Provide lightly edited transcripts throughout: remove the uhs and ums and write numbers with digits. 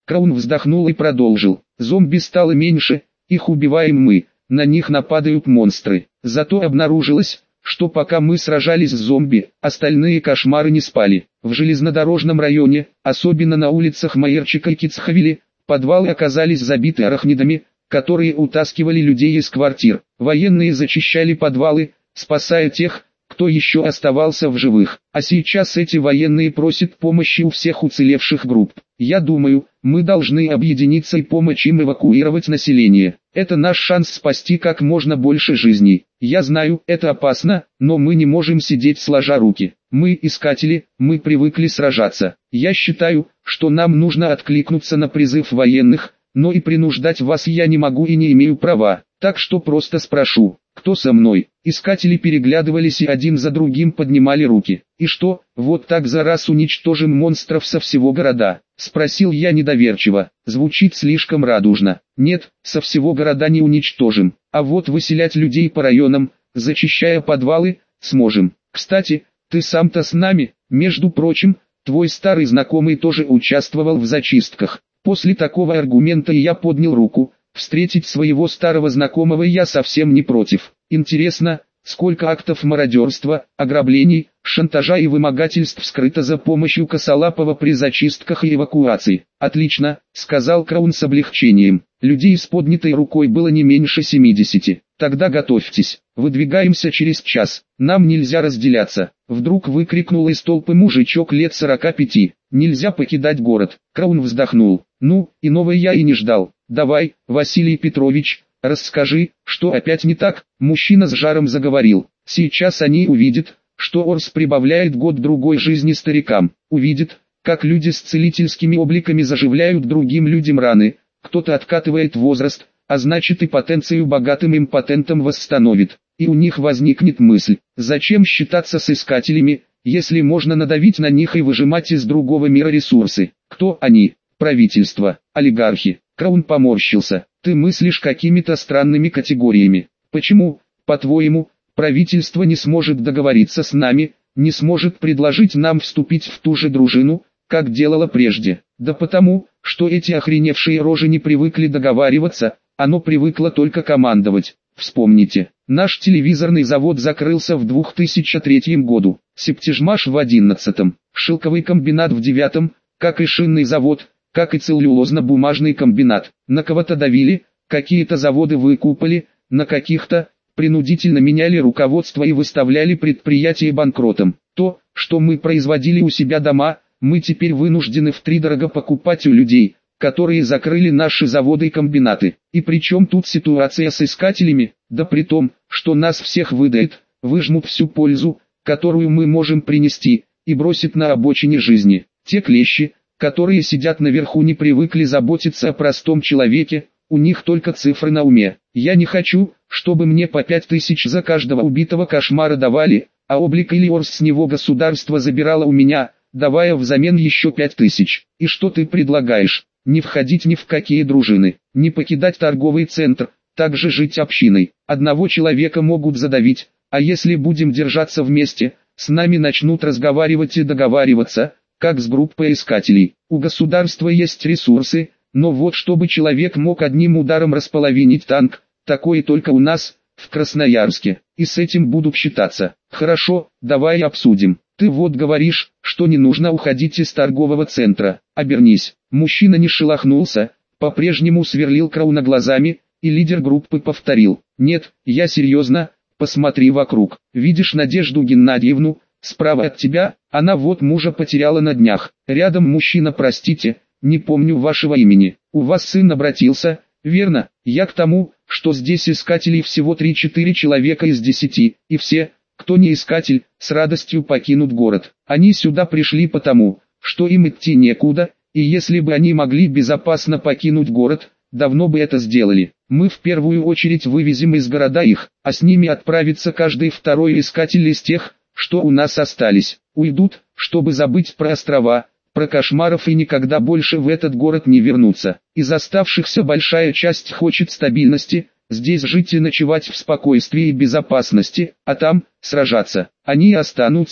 Краун вздохнул и продолжил. Зомби стало меньше, их убиваем мы, на них нападают монстры. Зато обнаружилось, что пока мы сражались с зомби, остальные кошмары не спали. В железнодорожном районе, особенно на улицах Майерчика и Кицхавели, подвалы оказались забиты арахнидами, которые утаскивали людей из квартир. Военные зачищали подвалы, спасая тех, кто еще оставался в живых. А сейчас эти военные просят помощи у всех уцелевших групп. Я думаю, мы должны объединиться и помочь им эвакуировать население. Это наш шанс спасти как можно больше жизней. Я знаю, это опасно, но мы не можем сидеть сложа руки. Мы искатели, мы привыкли сражаться. Я считаю, что нам нужно откликнуться на призыв военных, но и принуждать вас я не могу и не имею права. Так что просто спрошу, кто со мной? Искатели переглядывались и один за другим поднимали руки. И что, вот так за раз уничтожим монстров со всего города? Спросил я недоверчиво. Звучит слишком радужно. Нет, со всего города не уничтожим. А вот выселять людей по районам, зачищая подвалы, сможем. Кстати, ты сам-то с нами, между прочим, твой старый знакомый тоже участвовал в зачистках. После такого аргумента я поднял руку. Встретить своего старого знакомого я совсем не против. Интересно, сколько актов мародерства, ограблений, шантажа и вымогательств скрыто за помощью Косолапова при зачистках и эвакуации. Отлично, сказал Краун с облегчением. Людей с поднятой рукой было не меньше 70. Тогда готовьтесь, выдвигаемся через час. Нам нельзя разделяться. Вдруг выкрикнул из толпы мужичок лет 45. Нельзя покидать город. Краун вздохнул. Ну, иного я и не ждал. Давай, Василий Петрович, расскажи, что опять не так. Мужчина с жаром заговорил. Сейчас они увидят, что Орс прибавляет год-другой жизни старикам. Увидят, как люди с целительскими обликами заживляют другим людям раны. Кто-то откатывает возраст, а значит и потенцию богатым импотентам восстановит. И у них возникнет мысль, зачем считаться с искателями, если можно надавить на них и выжимать из другого мира ресурсы. Кто они? Правительство, олигархи. Краун поморщился. Ты мыслишь какими-то странными категориями. Почему, по-твоему, правительство не сможет договориться с нами, не сможет предложить нам вступить в ту же дружину, как делало прежде? Да потому, что эти охреневшие рожи не привыкли договариваться, оно привыкло только командовать. Вспомните, наш телевизорный завод закрылся в 2003 году, Септижмаш в 2011, шелковый комбинат в 2009, как и шинный завод, как и целлюлозно-бумажный комбинат. На кого-то давили, какие-то заводы выкупали, на каких-то принудительно меняли руководство и выставляли предприятия банкротом. То, что мы производили у себя дома, мы теперь вынуждены втридорога покупать у людей, которые закрыли наши заводы и комбинаты. И причем тут ситуация с искателями? Да при том, что нас всех выдают, выжмут всю пользу, которую мы можем принести, и бросят на обочине жизни. Те клещи, которые сидят наверху, не привыкли заботиться о простом человеке, у них только цифры на уме. Я не хочу, чтобы мне по 5000 за каждого убитого кошмара давали, а облик или Орс с него государство забирало у меня, давая взамен еще 5000. И что ты предлагаешь? Не входить ни в какие дружины, не покидать торговый центр, также жить общиной. Одного человека могут задавить, а если будем держаться вместе, с нами начнут разговаривать и договариваться, как с группой искателей. У государства есть ресурсы, но вот чтобы человек мог одним ударом располовинить танк, такое только у нас, в Красноярске, и с этим будут считаться. Хорошо, давай обсудим. Ты вот говоришь, что не нужно уходить из торгового центра. Обернись. Мужчина не шелохнулся, по-прежнему сверлил Крауна глазами, и лидер группы повторил. Нет, я серьезно, посмотри вокруг. Видишь Надежду Геннадьевну, справа от тебя, она вот мужа потеряла на днях. Рядом мужчина, простите, не помню вашего имени. У вас сын обратился, верно? Я к тому, что здесь искателей всего 3-4 человека из 10, и все, кто не искатель, с радостью покинут город. Они сюда пришли потому, что им идти некуда, и если бы они могли безопасно покинуть город, давно бы это сделали. Мы в первую очередь вывезем из города их, а с ними отправится каждый второй искатель из тех, что у нас остались. Уйдут, чтобы забыть про острова, про кошмаров и никогда больше в этот город не вернуться. Из оставшихся большая часть хочет стабильности, здесь жить и ночевать в спокойствии и безопасности, а там, сражаться. Они останутся,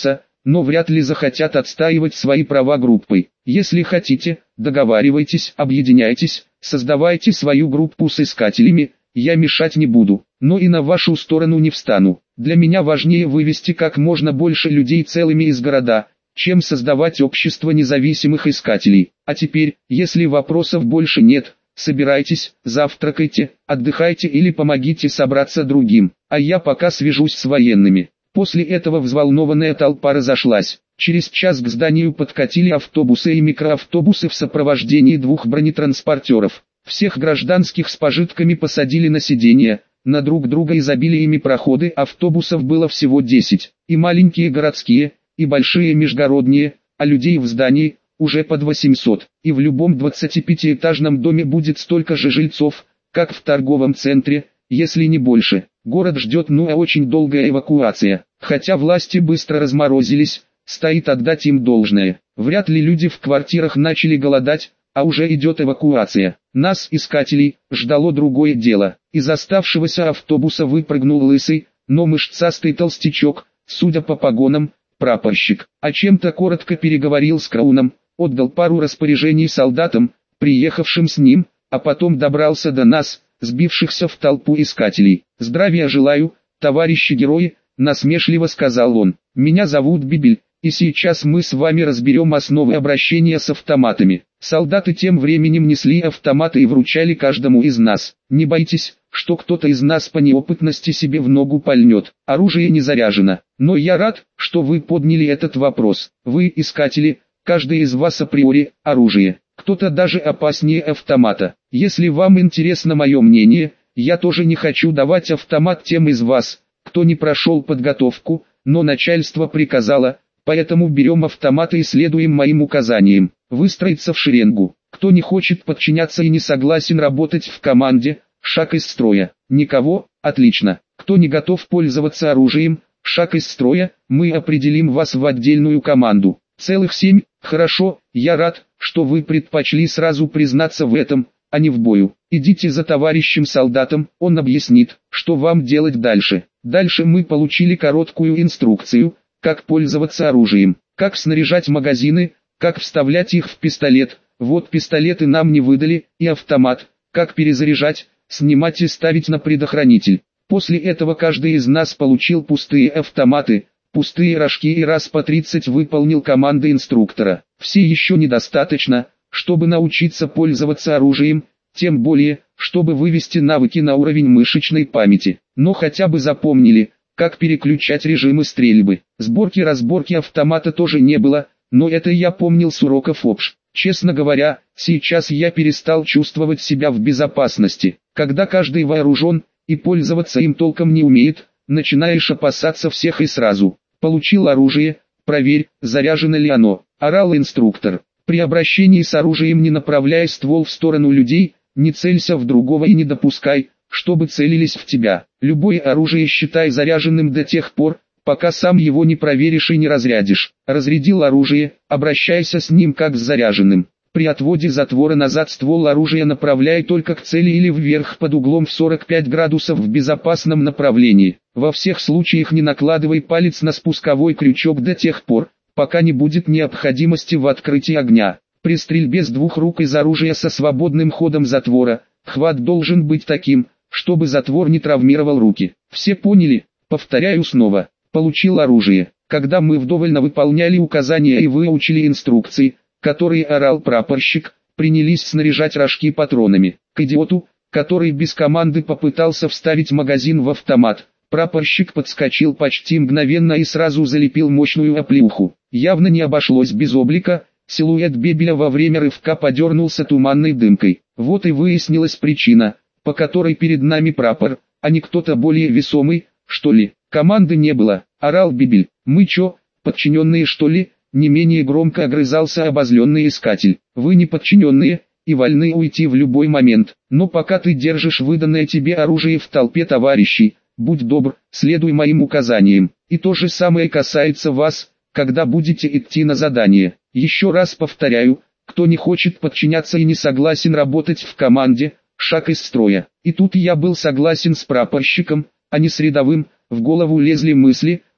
но вряд ли захотят отстаивать свои права группой. Если хотите, договаривайтесь, объединяйтесь, создавайте свою группу с искателями, я мешать не буду, но и на вашу сторону не встану. Для меня важнее вывести как можно больше людей целыми из города, чем создавать общество независимых искателей. А теперь, если вопросов больше нет, собирайтесь, завтракайте, отдыхайте или помогите собраться другим, а я пока свяжусь с военными. После этого взволнованная толпа разошлась. Через час к зданию подкатили автобусы и микроавтобусы в сопровождении 2 бронетранспортеров. Всех гражданских с пожитками посадили на сиденья, на друг друга изобилиями проходы автобусов было всего 10, и маленькие городские, и большие межгородние, а людей в здании уже под 800, и в любом 25-этажном доме будет столько же жильцов, как в торговом центре, если не больше. Город ждет очень долгая эвакуация, хотя власти быстро разморозились, стоит отдать им должное. Вряд ли люди в квартирах начали голодать, а уже идет эвакуация. Нас, искателей, ждало другое дело. Из оставшегося автобуса выпрыгнул лысый, но мышцастый толстячок, судя по погонам, прапорщик. О чем-то коротко переговорил с Крауном, отдал пару распоряжений солдатам, приехавшим с ним, а потом добрался до нас, сбившихся в толпу искателей. «Здравия желаю, товарищи герои», — насмешливо сказал он. «Меня зовут Бибель, и сейчас мы с вами разберем основы обращения с автоматами». Солдаты тем временем несли автоматы и вручали каждому из нас. «Не бойтесь, что кто-то из нас по неопытности себе в ногу пальнет. Оружие не заряжено. Но я рад, что вы подняли этот вопрос. Вы, искатели, каждый из вас априори оружие. Кто-то даже опаснее автомата. Если вам интересно мое мнение, я тоже не хочу давать автомат тем из вас, кто не прошел подготовку, но начальство приказало, поэтому берем автоматы и следуем моим указаниям. Выстроиться в шеренгу. Кто не хочет подчиняться и не согласен работать в команде, шаг из строя. Никого, отлично. Кто не готов пользоваться оружием, шаг из строя, мы определим вас в отдельную команду. Целых 7, хорошо, я рад, что вы предпочли сразу признаться в этом, а не в бою. Идите за товарищем солдатом, он объяснит, что вам делать дальше. Дальше мы получили короткую инструкцию, как пользоваться оружием, как снаряжать магазины, как вставлять их в пистолет. Вот пистолеты нам не выдали, и автомат, как перезаряжать, снимать и ставить на предохранитель. После этого каждый из нас получил пустые автоматы, пустые рожки и раз по 30 выполнил команды инструктора. Все еще недостаточно, чтобы научиться пользоваться оружием, тем более, чтобы вывести навыки на уровень мышечной памяти. Но хотя бы запомнили, как переключать режимы стрельбы. Сборки-разборки автомата тоже не было, но это я помнил с уроков ОПШ. Честно говоря, сейчас я перестал чувствовать себя в безопасности. Когда каждый вооружен, и пользоваться им толком не умеет, начинаешь опасаться всех и сразу. Получил оружие, проверь, заряжено ли оно, орал инструктор. При обращении с оружием не направляй ствол в сторону людей, не целься в другого и не допускай, чтобы целились в тебя. Любое оружие считай заряженным до тех пор, пока сам его не проверишь и не разрядишь. Разрядил оружие, обращайся с ним как с заряженным. При отводе затвора назад ствол оружия направляй только к цели или вверх под углом в 45 градусов в безопасном направлении. Во всех случаях не накладывай палец на спусковой крючок до тех пор, пока не будет необходимости в открытии огня. При стрельбе с двух рук из оружия со свободным ходом затвора, хват должен быть таким, чтобы затвор не травмировал руки. Все поняли? Повторяю снова. Получил оружие. Когда мы вдоволь выполняли указания и выучили инструкции, которые орал прапорщик, принялись снаряжать рожки патронами. К идиоту, который без команды попытался вставить магазин в автомат, прапорщик подскочил почти мгновенно и сразу залепил мощную оплеуху. Явно не обошлось без облика, силуэт Бебеля во время рывка подернулся туманной дымкой. Вот и выяснилась причина, по которой перед нами прапор, а не кто-то более весомый, что ли. Команды не было, орал Бибель. Мы чё, подчиненные что ли? Не менее громко огрызался обозленный искатель. Вы не подчиненные, и вольны уйти в любой момент. Но пока ты держишь выданное тебе оружие в толпе товарищей, будь добр, следуй моим указаниям. И то же самое касается вас, когда будете идти на задание. Еще раз повторяю, кто не хочет подчиняться и не согласен работать в команде, шаг из строя. И тут я был согласен с прапорщиком, а не с рядовым. В голову лезли мысли,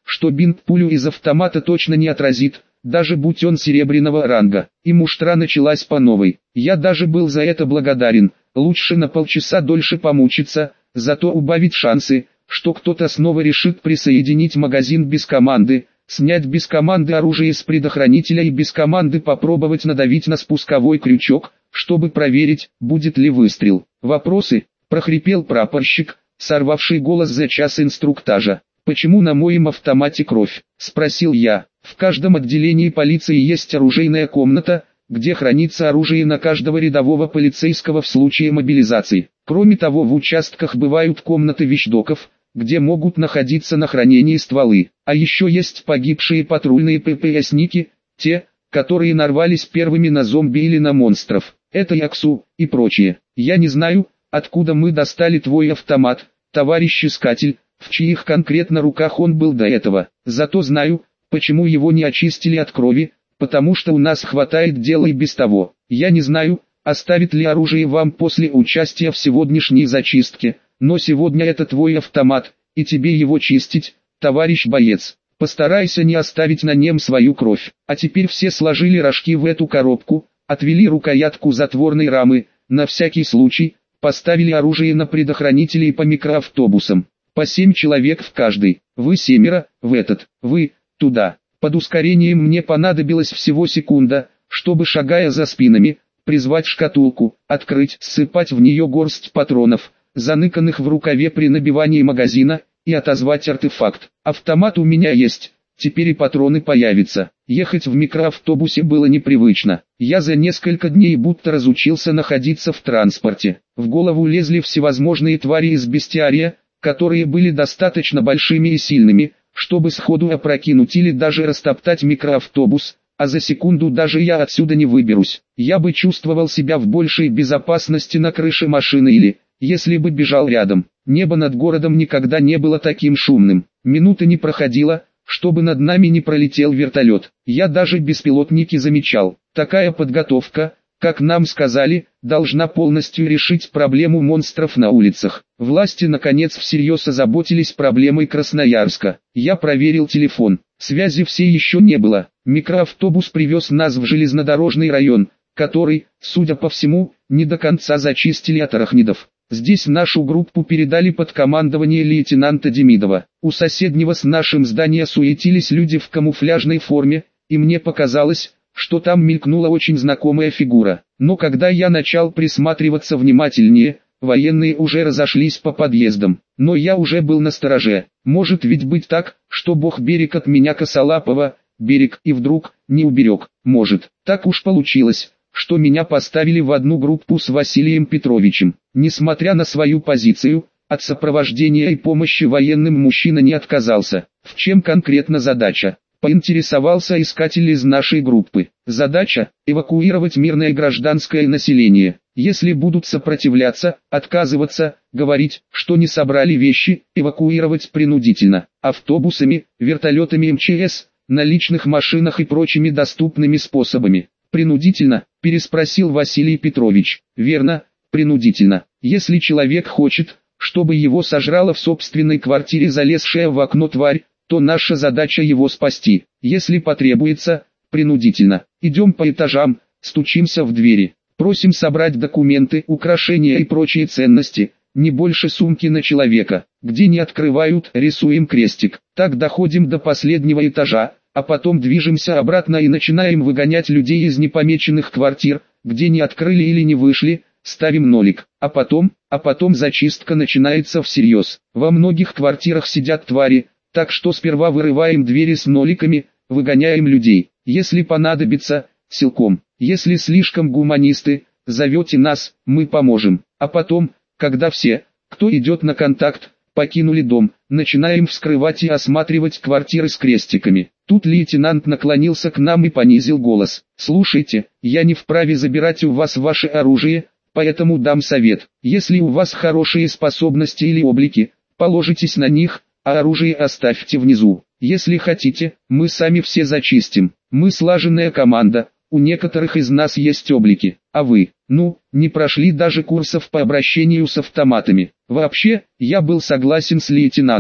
что бинт пулю из автомата точно не отразит, даже будь он серебряного ранга. И муштра началась по новой. Я даже был за это благодарен, лучше на полчаса дольше помучиться, зато убавить шансы, что кто-то снова решит присоединить магазин без команды, снять без команды оружие с предохранителя и без команды попробовать надавить на спусковой крючок, чтобы проверить, будет ли выстрел. «Вопросы?» – прохрипел прапорщик, сорвавший голос за час инструктажа. «Почему на моем автомате кровь?» – спросил я. «В каждом отделении полиции есть оружейная комната, где хранится оружие на каждого рядового полицейского в случае мобилизации. Кроме того, в участках бывают комнаты вещдоков, где могут находиться на хранении стволы. А еще есть погибшие патрульные ППСники, те, которые нарвались первыми на зомби или на монстров. Это Яксу и прочее. Я не знаю, откуда мы достали твой автомат, товарищ искатель, в чьих конкретно руках он был до этого. Зато знаю, почему его не очистили от крови, потому что у нас хватает дела и без того. Я не знаю, оставит ли оружие вам после участия в сегодняшней зачистке, но сегодня это твой автомат, и тебе его чистить, товарищ боец. Постарайся не оставить на нем свою кровь. А теперь все сложили рожки в эту коробку, отвели рукоятку затворной рамы, на всякий случай, поставили оружие на предохранители и по микроавтобусам. По 7 человек в каждый. Вы 7, в этот, вы, туда. Под ускорением мне понадобилось всего секунда, чтобы, шагая за спинами, призвать шкатулку, открыть, ссыпать в нее горсть патронов, заныканных в рукаве при набивании магазина, и отозвать артефакт. Автомат у меня есть, теперь и патроны появятся. Ехать в микроавтобусе было непривычно. Я за несколько дней будто разучился находиться в транспорте. В голову лезли всевозможные твари из бестиария, которые были достаточно большими и сильными, чтобы сходу опрокинуть или даже растоптать микроавтобус, а за секунду даже я отсюда не выберусь. Я бы чувствовал себя в большей безопасности на крыше машины или, если бы бежал рядом. Небо над городом никогда не было таким шумным. Минуты не проходило, чтобы над нами не пролетел вертолет. Я даже беспилотники замечал. Такая подготовка, как нам сказали, должна полностью решить проблему монстров на улицах. Власти наконец всерьез озаботились проблемой Красноярска. Я проверил телефон. Связи все еще не было. Микроавтобус привез нас в железнодорожный район, который, судя по всему, не до конца зачистили от арахнидов. Здесь нашу группу передали под командование лейтенанта Демидова. У соседнего с нашим здания суетились люди в камуфляжной форме, и мне показалось, что там мелькнула очень знакомая фигура. Но когда я начал присматриваться внимательнее, военные уже разошлись по подъездам. Но я уже был настороже. Может ведь быть так, что Бог берег от меня косолапого, берег и вдруг не уберег. Может, так уж получилось, что меня поставили в одну группу с Василием Петровичем. Несмотря на свою позицию, от сопровождения и помощи военным мужчина не отказался. В чем конкретно задача? Поинтересовался искатель из нашей группы. Задача – эвакуировать мирное гражданское население. Если будут сопротивляться, отказываться, говорить, что не собрали вещи, эвакуировать принудительно. Автобусами, вертолетами МЧС, на личных машинах и прочими доступными способами. «Принудительно?» – переспросил Василий Петрович. «Верно, принудительно. Если человек хочет, чтобы его сожрала в собственной квартире залезшая в окно тварь, то наша задача его спасти. Если потребуется, принудительно. Идем по этажам, стучимся в двери, просим собрать документы, украшения и прочие ценности, не больше сумки на человека. Где не открывают, рисуем крестик. Так доходим до последнего этажа, а потом движемся обратно и начинаем выгонять людей из непомеченных квартир, где не открыли или не вышли, ставим нолик. А потом зачистка начинается всерьез. Во многих квартирах сидят твари, так что сперва вырываем двери с ноликами, выгоняем людей. Если понадобится, силком. Если слишком гуманисты, зовете нас, мы поможем. А потом, когда все, кто идет на контакт, покинули дом, начинаем вскрывать и осматривать квартиры с крестиками. Тут лейтенант наклонился к нам и понизил голос. «Слушайте, я не вправе забирать у вас ваше оружие, поэтому дам совет. Если у вас хорошие способности или облики, положитесь на них, а оружие оставьте внизу. Если хотите, мы сами все зачистим. Мы слаженная команда, у некоторых из нас есть облики, а вы, не прошли даже курсов по обращению с автоматами». Вообще, я был согласен с лейтенантом.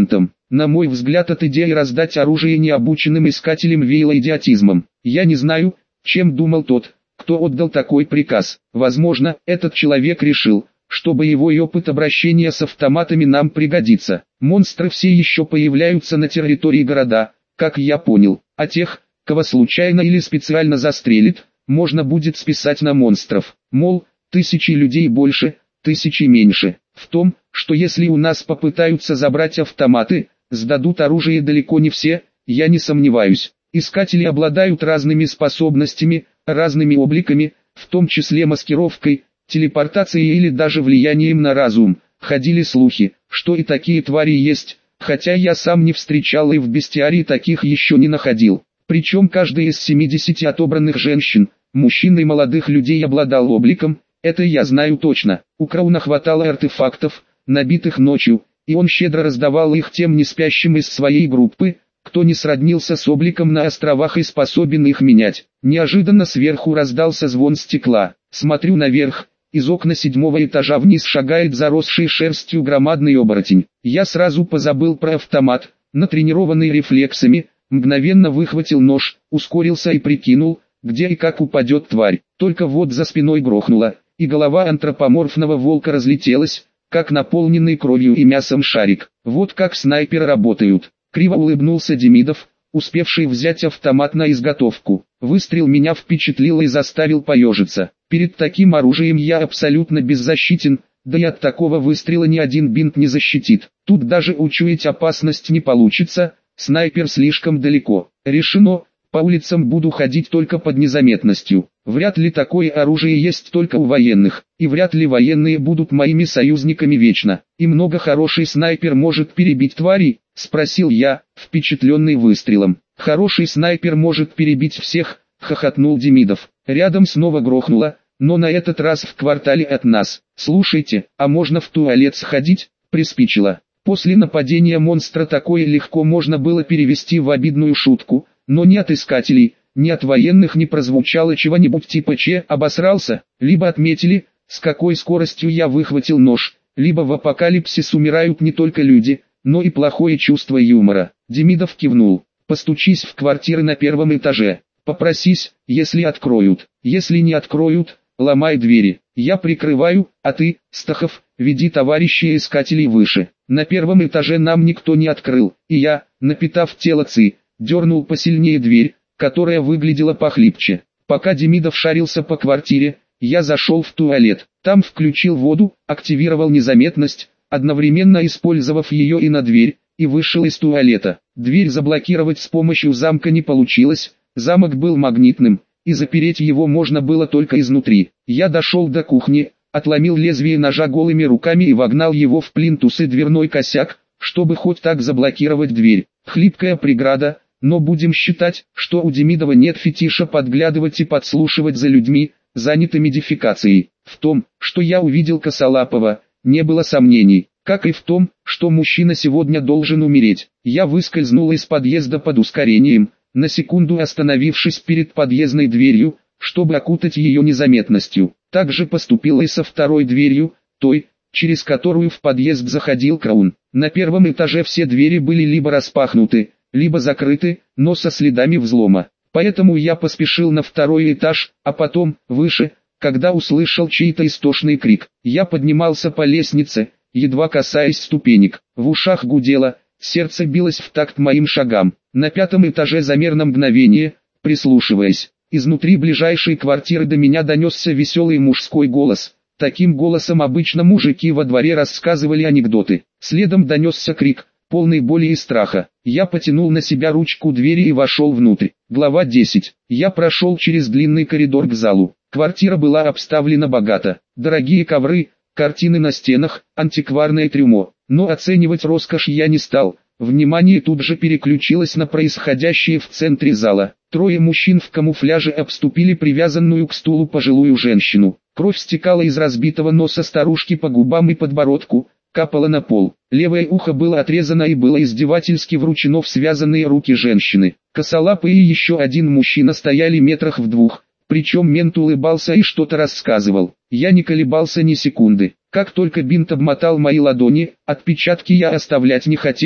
На мой взгляд, от идеи раздать оружие необученным искателям веяло идиотизмом. Я не знаю, чем думал тот, кто отдал такой приказ. Возможно, этот человек решил, что боевой опыт обращения с автоматами нам пригодится. Монстры все еще появляются на территории города, как я понял, а тех, кого случайно или специально застрелит, можно будет списать на монстров. Мол, 1000 людей больше, 1000 меньше. В том, что если у нас попытаются забрать автоматы, сдадут оружие далеко не все, я не сомневаюсь. Искатели обладают разными способностями, разными обликами, в том числе маскировкой, телепортацией или даже влиянием на разум. Ходили слухи, что и такие твари есть, хотя я сам не встречал и в бестиарии таких еще не находил. Причем каждый из 70 отобранных женщин, мужчин и молодых людей обладал обликом, это я знаю точно. У Крауна хватало артефактов, набитых ночью, и он щедро раздавал их тем неспящим из своей группы, кто не сроднился с обликом на островах и способен их менять. Неожиданно сверху раздался звон стекла. Смотрю наверх, из окна 7-го этажа вниз шагает заросший шерстью громадный оборотень. Я сразу позабыл про автомат, натренированный рефлексами, мгновенно выхватил нож, ускорился и прикинул, где и как упадет тварь. Только вот за спиной грохнуло, и голова антропоморфного волка разлетелась, как наполненный кровью и мясом шарик. Вот как снайперы работают. Криво улыбнулся Демидов, успевший взять автомат на изготовку. Выстрел меня впечатлил и заставил поежиться. Перед таким оружием я абсолютно беззащитен, да и от такого выстрела ни один бинт не защитит. Тут даже учуять опасность не получится, снайпер слишком далеко. Решено, по улицам буду ходить только под незаметностью. Вряд ли такое оружие есть только у военных, и вряд ли военные будут моими союзниками вечно. И много хороший снайпер может перебить тварей? Спросил я, впечатленный выстрелом. Хороший снайпер может перебить всех, хохотнул Демидов. Рядом снова грохнуло, но на этот раз в квартале от нас. Слушайте, а можно в туалет сходить? Приспичило. После нападения монстра такое легко можно было перевести в обидную шутку, но ни от искателей, ни от военных не прозвучало чего-нибудь типа «Че, обосрался?», либо отметили, с какой скоростью я выхватил нож, либо в апокалипсис умирают не только люди, но и плохое чувство юмора. Демидов кивнул. Постучись в квартиры на 1-м этаже. Попросись, если откроют. Если не откроют, ломай двери. Я прикрываю, а ты, Стахов, веди товарищей искателей выше. На 1-м этаже нам никто не открыл, и я, напитав тело Ци, дернул посильнее дверь, которая выглядела похлипче. Пока Демидов шарился по квартире, я зашел в туалет. Там включил воду, активировал незаметность, одновременно использовав ее и на дверь, и вышел из туалета. Дверь заблокировать с помощью замка не получилось, замок был магнитным, и запереть его можно было только изнутри. Я дошел до кухни, отломил лезвие ножа голыми руками и вогнал его в плинтус и дверной косяк, чтобы хоть так заблокировать дверь. Хлипкая преграда, но будем считать, что у Демидова нет фетиша подглядывать и подслушивать за людьми, занятыми дефекацией. В том, что я увидел Косолапова, не было сомнений, как и в том, что мужчина сегодня должен умереть. Я выскользнул из подъезда под ускорением, на секунду остановившись перед подъездной дверью, чтобы окутать ее незаметностью. Так же поступил и со второй дверью, той, через которую в подъезд заходил Краун. На 1-м этаже все двери были либо распахнуты, либо закрыты, но со следами взлома. Поэтому я поспешил на 2-й этаж, а потом, выше, когда услышал чей-то истошный крик. Я поднимался по лестнице, едва касаясь ступенек. В ушах гудело, сердце билось в такт моим шагам. На 5-м этаже замер на мгновение, прислушиваясь. Изнутри ближайшей квартиры до меня донесся веселый мужской голос. Таким голосом обычно мужики во дворе рассказывали анекдоты. Следом донесся крик, полный боли и страха. Я потянул на себя ручку двери и вошел внутрь. Глава 10. Я прошел через длинный коридор к залу. Квартира была обставлена богато. Дорогие ковры, картины на стенах, антикварное трюмо. Но оценивать роскошь я не стал. Внимание тут же переключилось на происходящее в центре зала. 3 мужчин в камуфляже обступили привязанную к стулу пожилую женщину. Кровь стекала из разбитого носа старушки по губам и подбородку, капала на пол. Левое ухо было отрезано и было издевательски вручено в связанные руки женщины. Косолапый и еще один мужчина стояли метрах в 2, причем мент улыбался и что-то рассказывал. Я не колебался ни секунды. Как только бинт обмотал мои ладони, отпечатки я оставлять не хотел,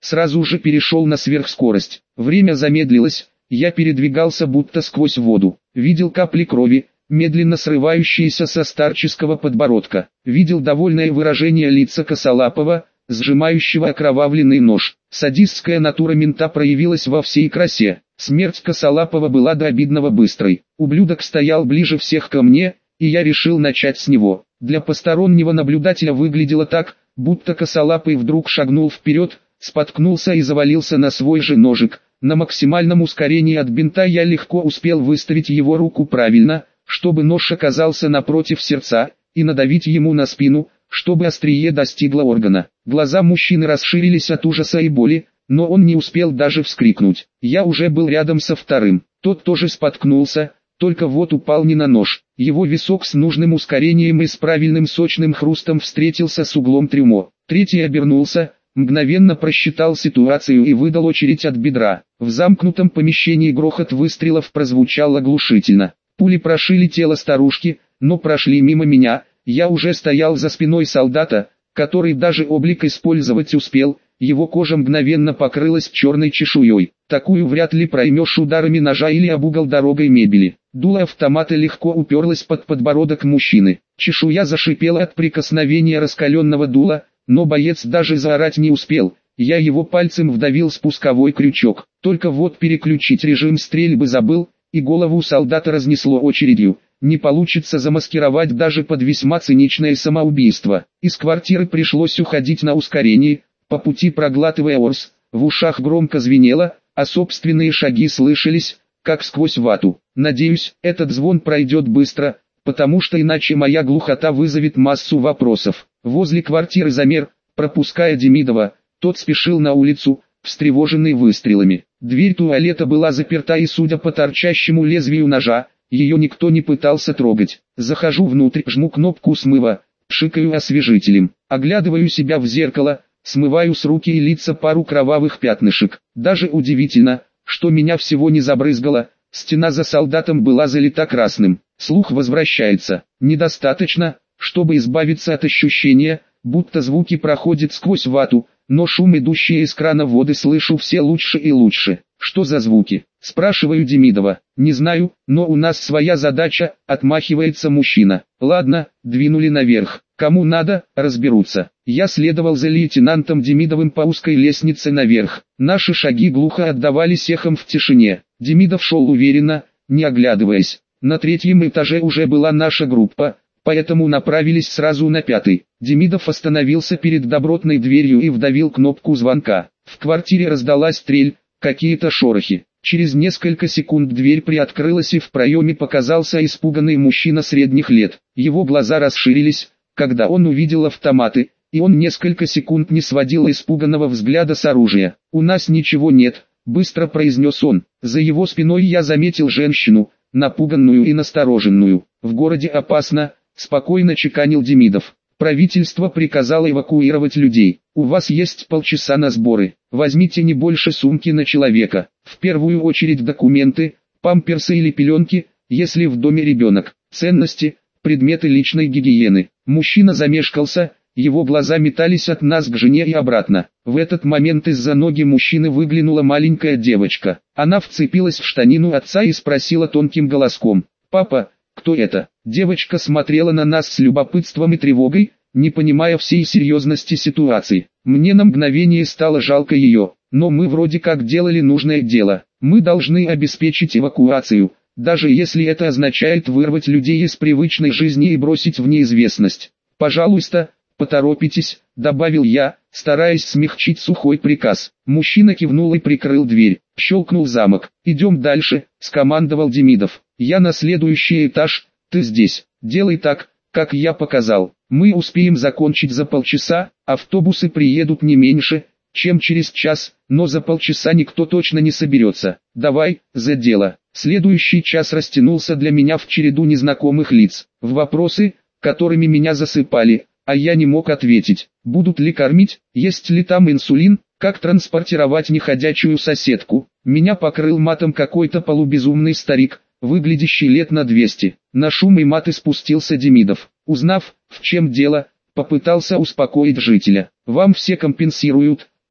сразу же перешел на сверхскорость. Время замедлилось, я передвигался будто сквозь воду. Видел капли крови, медленно срывающиеся со старческого подбородка. Видел довольное выражение лица Косолапова, сжимающего окровавленный нож. Садистская натура мента проявилась во всей красе. Смерть Косолапова была до обидного быстрой. Ублюдок стоял ближе всех ко мне, и я решил начать с него. Для постороннего наблюдателя выглядело так, будто Косолапый вдруг шагнул вперед, споткнулся и завалился на свой же ножик. На максимальном ускорении от бинта я легко успел выставить его руку правильно, чтобы нож оказался напротив сердца, и надавить ему на спину, чтобы острие достигло органа. Глаза мужчины расширились от ужаса и боли, но он не успел даже вскрикнуть. Я уже был рядом со вторым. Тот тоже споткнулся, только вот упал не на нож. Его висок с нужным ускорением и с правильным сочным хрустом встретился с углом трюмо. Третий обернулся, мгновенно просчитал ситуацию и выдал очередь от бедра. В замкнутом помещении грохот выстрелов прозвучал оглушительно. Пули прошили тело старушки, но прошли мимо меня. Я уже стоял за спиной солдата, который даже облик использовать успел. Его кожа мгновенно покрылась черной чешуей. Такую вряд ли проймешь ударами ножа или об угол дорогой мебели. Дуло автомата легко уперлось под подбородок мужчины. Чешуя зашипела от прикосновения раскаленного дула, но боец даже заорать не успел. Я его пальцем вдавил спусковой крючок. Только вот переключить режим стрельбы забыл, и голову солдата разнесло очередью. Не получится замаскировать даже под весьма циничное самоубийство. Из квартиры пришлось уходить на ускорении, по пути проглатывая орс. В ушах громко звенело, а собственные шаги слышались, как сквозь вату. Надеюсь, этот звон пройдет быстро, потому что иначе моя глухота вызовет массу вопросов. Возле квартиры замер, пропуская Демидова. Тот спешил на улицу, встревоженный выстрелами. Дверь туалета была заперта и, судя по торчащему лезвию ножа, ее никто не пытался трогать. Захожу внутрь, жму кнопку смыва, пшикаю освежителем, оглядываю себя в зеркало, смываю с руки и лица пару кровавых пятнышек. Даже удивительно, что меня всего не забрызгало, стена за солдатом была залита красным. Слух возвращается. Недостаточно, чтобы избавиться от ощущения, будто звуки проходят сквозь вату, но шум, идущий из крана воды, слышу все лучше и лучше. Что за звуки? Спрашиваю Демидова. Не знаю, но у нас своя задача, отмахивается мужчина. Ладно, двинули наверх. Кому надо, разберутся. Я следовал за лейтенантом Демидовым по узкой лестнице наверх. Наши шаги глухо отдавались эхом в тишине. Демидов шел уверенно, не оглядываясь. На третьем этаже уже была наша группа, поэтому направились сразу на пятый. Демидов остановился перед добротной дверью и вдавил кнопку звонка. В квартире раздалась трель, какие-то шорохи. Через несколько секунд дверь приоткрылась и в проеме показался испуганный мужчина средних лет. Его глаза расширились, когда он увидел автоматы, и он несколько секунд не сводил испуганного взгляда с оружия. «У нас ничего нет», — быстро произнес он. За его спиной я заметил женщину, напуганную и настороженную. «В городе опасно», — спокойно чеканил Демидов. «Правительство приказало эвакуировать людей. У вас есть полчаса на сборы. Возьмите не больше сумки на человека. В первую очередь документы, памперсы или пеленки, если в доме ребенок. Ценности, предметы личной гигиены». Мужчина замешкался, его глаза метались от нас к жене и обратно. В этот момент из-за ноги мужчины выглянула маленькая девочка. Она вцепилась в штанину отца и спросила тонким голоском: «Папа, кто это?» Девочка смотрела на нас с любопытством и тревогой, не понимая всей серьезности ситуации. Мне на мгновение стало жалко ее, но мы вроде как делали нужное дело. Мы должны обеспечить эвакуацию, даже если это означает вырвать людей из привычной жизни и бросить в неизвестность. «Пожалуйста, поторопитесь», — добавил я, стараясь смягчить сухой приказ. Мужчина кивнул и прикрыл дверь. Щелкнул замок. «Идем дальше», — скомандовал Демидов. «Я на следующий этаж, ты здесь. Делай так, как я показал. Мы успеем закончить за полчаса, автобусы приедут не меньше, чем через час, но за полчаса никто точно не соберется. Давай, за дело». Следующий час растянулся для меня в череду незнакомых лиц, в вопросы, которыми меня засыпали, а я не мог ответить. Будут ли кормить, есть ли там инсулин, как транспортировать неходячую соседку. Меня покрыл матом какой-то полубезумный старик, выглядящий лет на 200. На шум и маты спустился Демидов. Узнав, в чем дело, попытался успокоить жителя. «Вам все компенсируют,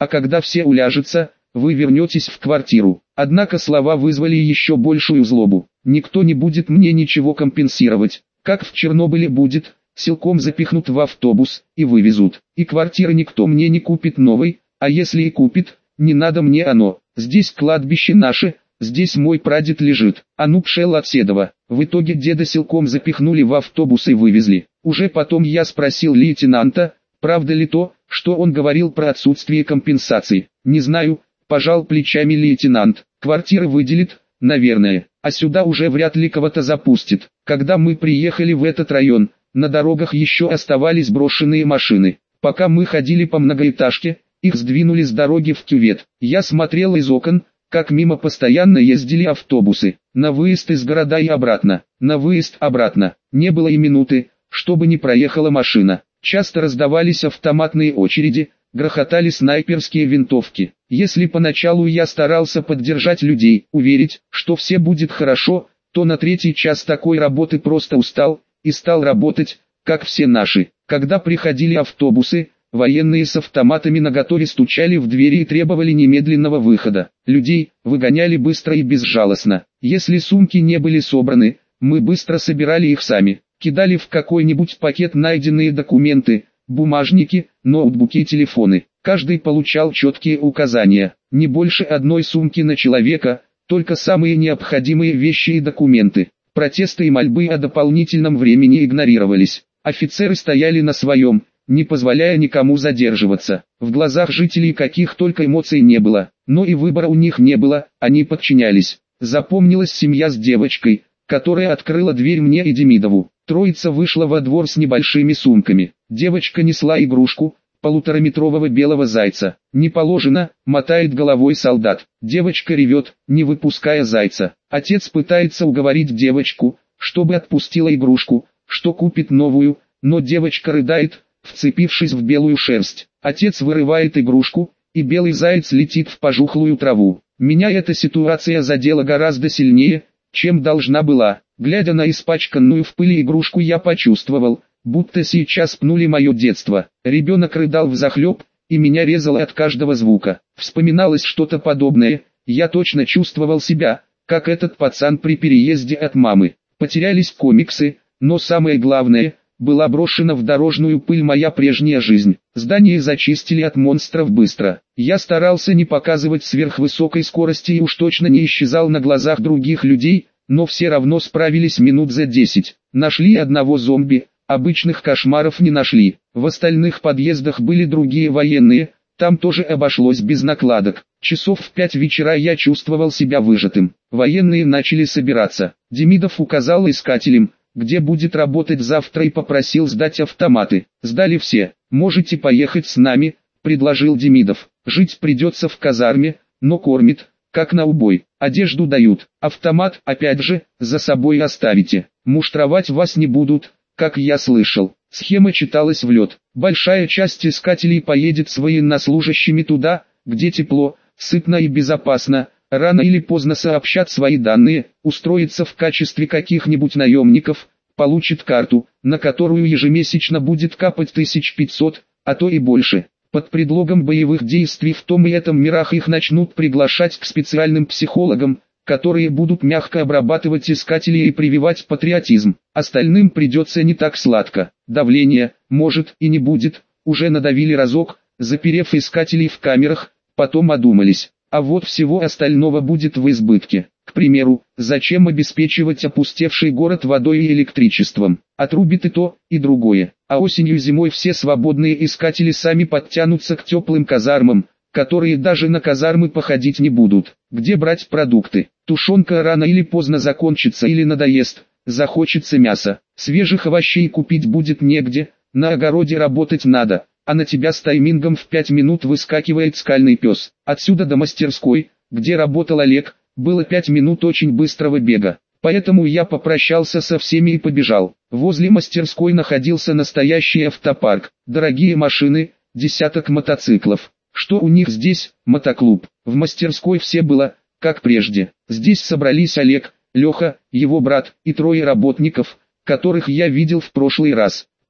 а когда все уляжутся, вы вернетесь в квартиру. Однако слова вызвали еще большую злобу. Никто не будет мне ничего компенсировать, как в Чернобыле будет, силком запихнут в автобус и вывезут. И квартиры никто мне не купит новой, а если и купит, не надо мне оно. Здесь кладбище наше, здесь мой прадед лежит. А ну пшел от седова. В итоге деда силком запихнули в автобус и вывезли. Уже потом я спросил лейтенанта, правда ли то, что он говорил про отсутствие компенсации. Не знаю, пожал плечами лейтенант. Квартиры выделит, наверное, а сюда уже вряд ли кого-то запустит. Когда мы приехали в этот район, на дорогах еще оставались брошенные машины. Пока мы ходили по многоэтажке, их сдвинули с дороги в кювет. Я смотрел из окон, как мимо постоянно ездили автобусы. На выезд из города и обратно, на выезд обратно. Не было и минуты, чтобы не проехала машина. Часто раздавались автоматные очереди, грохотали снайперские винтовки. Если поначалу я старался поддержать людей, уверить, что все будет хорошо, то на третий час такой работы просто устал и стал работать, как все наши. Когда приходили автобусы, военные с автоматами наготове стучали в двери и требовали немедленного выхода. Людей выгоняли быстро и безжалостно. Если сумки не были собраны, мы быстро собирали их сами. Кидали в какой-нибудь пакет найденные документы, бумажники, ноутбуки и телефоны. Каждый получал четкие указания. Не больше одной сумки на человека, только самые необходимые вещи и документы. Протесты и мольбы о дополнительном времени игнорировались. Офицеры стояли на своем, не позволяя никому задерживаться. В глазах жителей каких только эмоций не было, но и выбора у них не было, они подчинялись. Запомнилась семья с девочкой, которая открыла дверь мне и Демидову. Троица вышла во двор с небольшими сумками. Девочка несла игрушку, полутораметрового белого зайца. «Не положено», — мотает головой солдат. Девочка ревет, не выпуская зайца. Отец пытается уговорить девочку, чтобы отпустила игрушку, что купит новую, но девочка рыдает, вцепившись в белую шерсть. Отец вырывает игрушку, и белый заяц летит в пожухлую траву. Меня эта ситуация задела гораздо сильнее, чем должна была. Глядя на испачканную в пыли игрушку, я почувствовал, будто сейчас пнули мое детство. Ребенок рыдал взахлеб, и меня резало от каждого звука. Вспоминалось что-то подобное, я точно чувствовал себя, как этот пацан при переезде от мамы. Потерялись комиксы, но самое главное, была брошена в дорожную пыль моя прежняя жизнь. Здание зачистили от монстров быстро. Я старался не показывать сверхвысокой скорости и уж точно не исчезал на глазах других людей, но все равно справились минут за 10. Нашли одного зомби, обычных кошмаров не нашли. В остальных подъездах были другие военные, там тоже обошлось без накладок. Часов в 5 вечера я чувствовал себя выжатым. Военные начали собираться. Демидов указал искателям, где будет работать завтра, и попросил сдать автоматы. Сдали все. «Можете поехать с нами», — предложил Демидов. «Жить придется в казарме, но кормит, как на убой. Одежду дают, автомат, опять же, за собой оставите. Муштровать вас не будут, как я слышал». Схема читалась в лед. Большая часть искателей поедет с военнослужащими туда, где тепло, сытно и безопасно. Рано или поздно сообщат свои данные, устроится в качестве каких-нибудь наемников, получит карту, на которую ежемесячно будет капать 1500, а то и больше. Под предлогом боевых действий в том и этом мирах их начнут приглашать к специальным психологам, которые будут мягко обрабатывать искателей и прививать патриотизм. Остальным придется не так сладко. Давление, может, и не будет, уже надавили разок, заперев искателей в камерах, потом одумались. А вот всего остального будет в избытке. К примеру, зачем обеспечивать опустевший город водой и электричеством? Отрубит и то, и другое. А осенью и зимой все свободные искатели сами подтянутся к теплым казармам, которые даже на казармы походить не будут. Где брать продукты? Тушенка рано или поздно закончится или надоест, захочется мяса. Свежих овощей купить будет негде, на огороде работать надо, а на тебя с таймингом в 5 минут выскакивает скальный пес. Отсюда до мастерской, где работал Олег, было 5 минут очень быстрого бега. Поэтому я попрощался со всеми и побежал. Возле мастерской находился настоящий автопарк, дорогие машины, десяток мотоциклов. Что у них здесь? Мотоклуб. В мастерской все было, как прежде. Здесь собрались Олег, Леха, его брат и 3 работников, которых я видел в прошлый раз.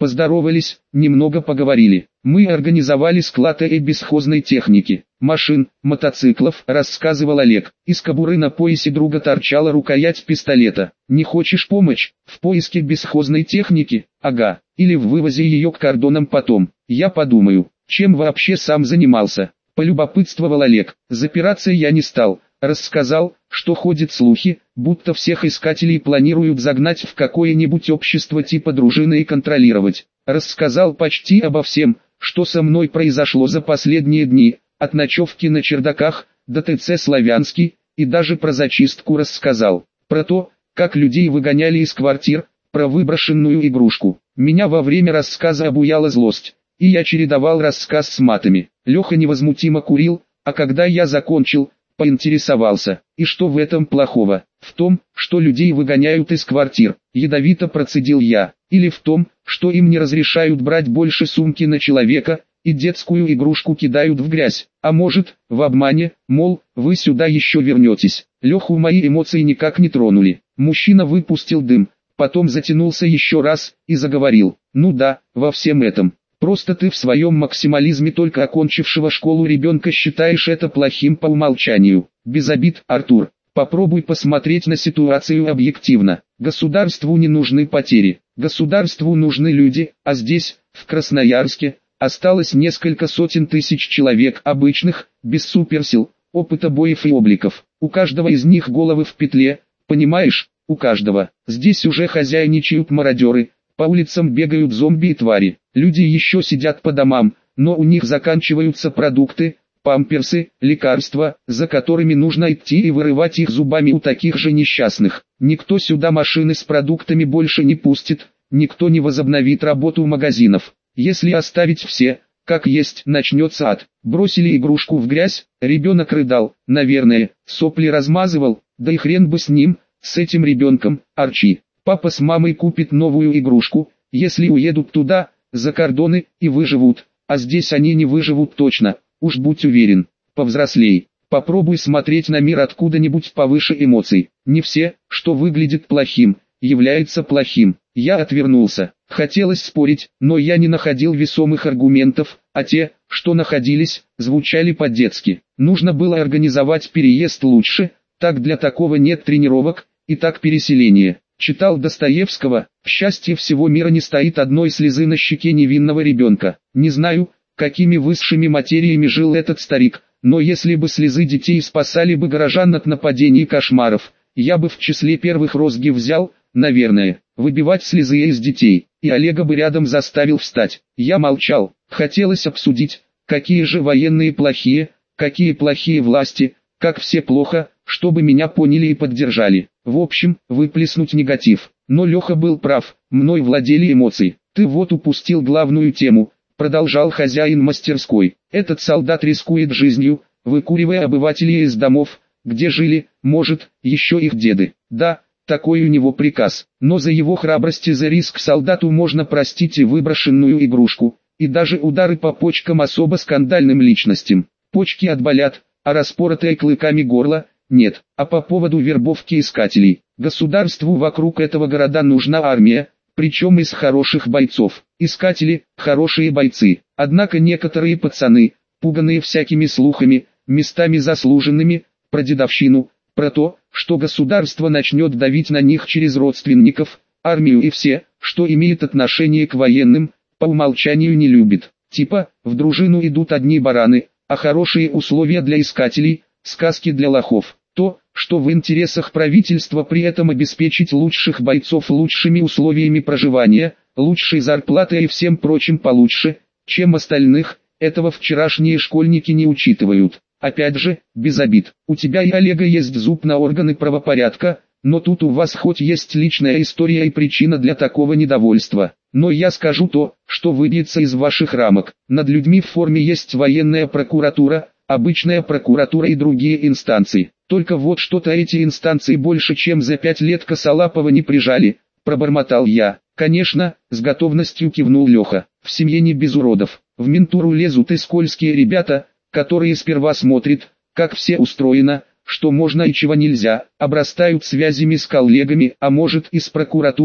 Поздоровались, немного поговорили. Мы организовали склад и бесхозной техники, машин, мотоциклов, рассказывал Олег. Из кобуры на поясе друга торчала рукоять пистолета. Не хочешь помочь в поиске бесхозной техники? Ага, или в вывозе ее к кордонам потом. Я подумаю, чем вообще сам занимался. Полюбопытствовал Олег. Запираться я не стал. Рассказал, что ходят слухи, будто всех искателей планируют загнать в какое-нибудь общество типа дружины и контролировать. Рассказал почти обо всем, что со мной произошло за последние дни, от ночевки на чердаках до ТЦ «Славянский», и даже про зачистку рассказал. Про то, как людей выгоняли из квартир, про выброшенную игрушку. Меня во время рассказа обуяла злость, и я чередовал рассказ с матами. Леха невозмутимо курил, а когда я закончил, поинтересовался: и что в этом плохого? В том, что людей выгоняют из квартир, ядовито процедил я, или в том, что им не разрешают брать больше сумки на человека, и детскую игрушку кидают в грязь, а может, в обмане, мол, вы сюда еще вернетесь. Леху мои эмоции никак не тронули. Мужчина выпустил дым, потом затянулся еще раз, и заговорил: ну да, во всем этом. Просто ты в своем максимализме только окончившего школу ребенка считаешь это плохим по умолчанию. Без обид, Артур. Попробуй посмотреть на ситуацию объективно. Государству не нужны потери. Государству нужны люди, а здесь, в Красноярске, осталось несколько сотен тысяч человек обычных, без суперсил, опыта боев и обликов. У каждого из них головы в петле, понимаешь, у каждого. Здесь уже хозяйничают мародеры. По улицам бегают зомби и твари. Люди еще сидят по домам, но у них заканчиваются продукты, памперсы, лекарства, за которыми нужно идти и вырывать их зубами у таких же несчастных. Никто сюда машины с продуктами больше не пустит, никто не возобновит работу магазинов. Если оставить все, как есть, начнется ад. Бросили игрушку в грязь, ребенок рыдал, наверное, сопли размазывал, да и хрен бы с ним, с этим ребенком, Арчи. Папа с мамой купит новую игрушку, если уедут туда, за кордоны, и выживут, а здесь они не выживут точно, уж будь уверен. Повзрослей, попробуй смотреть на мир откуда-нибудь повыше эмоций. Не все, что выглядит плохим, является плохим. Я отвернулся, хотелось спорить, но я не находил весомых аргументов, а те, что находились, звучали по-детски. Нужно было организовать переезд лучше, так для такого нет тренировок, и так переселение. Читал Достоевского: «В счастье всего мира не стоит одной слезы на щеке невинного ребенка». Не знаю, какими высшими материями жил этот старик, но если бы слезы детей спасали бы горожан от нападений и кошмаров, я бы в числе первых розги взял, наверное, выбивать слезы из детей, и Олега бы рядом заставил встать. Я молчал, хотелось обсудить, какие же военные плохие, какие плохие власти, как все плохо, чтобы меня поняли и поддержали. В общем, выплеснуть негатив. Но Леха был прав, мной владели эмоции. Ты вот упустил главную тему, продолжал хозяин мастерской. Этот солдат рискует жизнью, выкуривая обывателей из домов, где жили, может, еще их деды. Да, такой у него приказ. Но за его храбрость и за риск солдату можно простить и выброшенную игрушку, и даже удары по почкам особо скандальным личностям. Почки отболят, а распоротое клыками горло – нет. А по поводу вербовки искателей, государству вокруг этого города нужна армия, причем из хороших бойцов. Искатели – хорошие бойцы, однако некоторые пацаны, пуганные всякими слухами, местами заслуженными, про дедовщину, про то, что государство начнет давить на них через родственников, армию и все, что имеет отношение к военным, по умолчанию не любит. Типа, в дружину идут одни бараны, а хорошие условия для искателей – сказки для лохов. То, что в интересах правительства при этом обеспечить лучших бойцов лучшими условиями проживания, лучшей зарплатой и всем прочим получше, чем остальных, этого вчерашние школьники не учитывают. Опять же, без обид, у тебя и Олега есть зуб на органы правопорядка, но тут у вас хоть есть личная история и причина для такого недовольства. Но я скажу то, что выбьется из ваших рамок. Над людьми в форме есть военная прокуратура, обычная прокуратура и другие инстанции. Только вот что-то эти инстанции больше чем за 5 лет Косолапова не прижали, пробормотал я. Конечно, с готовностью кивнул Леха. В семье не без уродов. В ментуру лезут и скользкие ребята, которые сперва смотрят, как все устроено, что можно и чего нельзя, обрастают связями с коллегами, а может и с прокуратурой,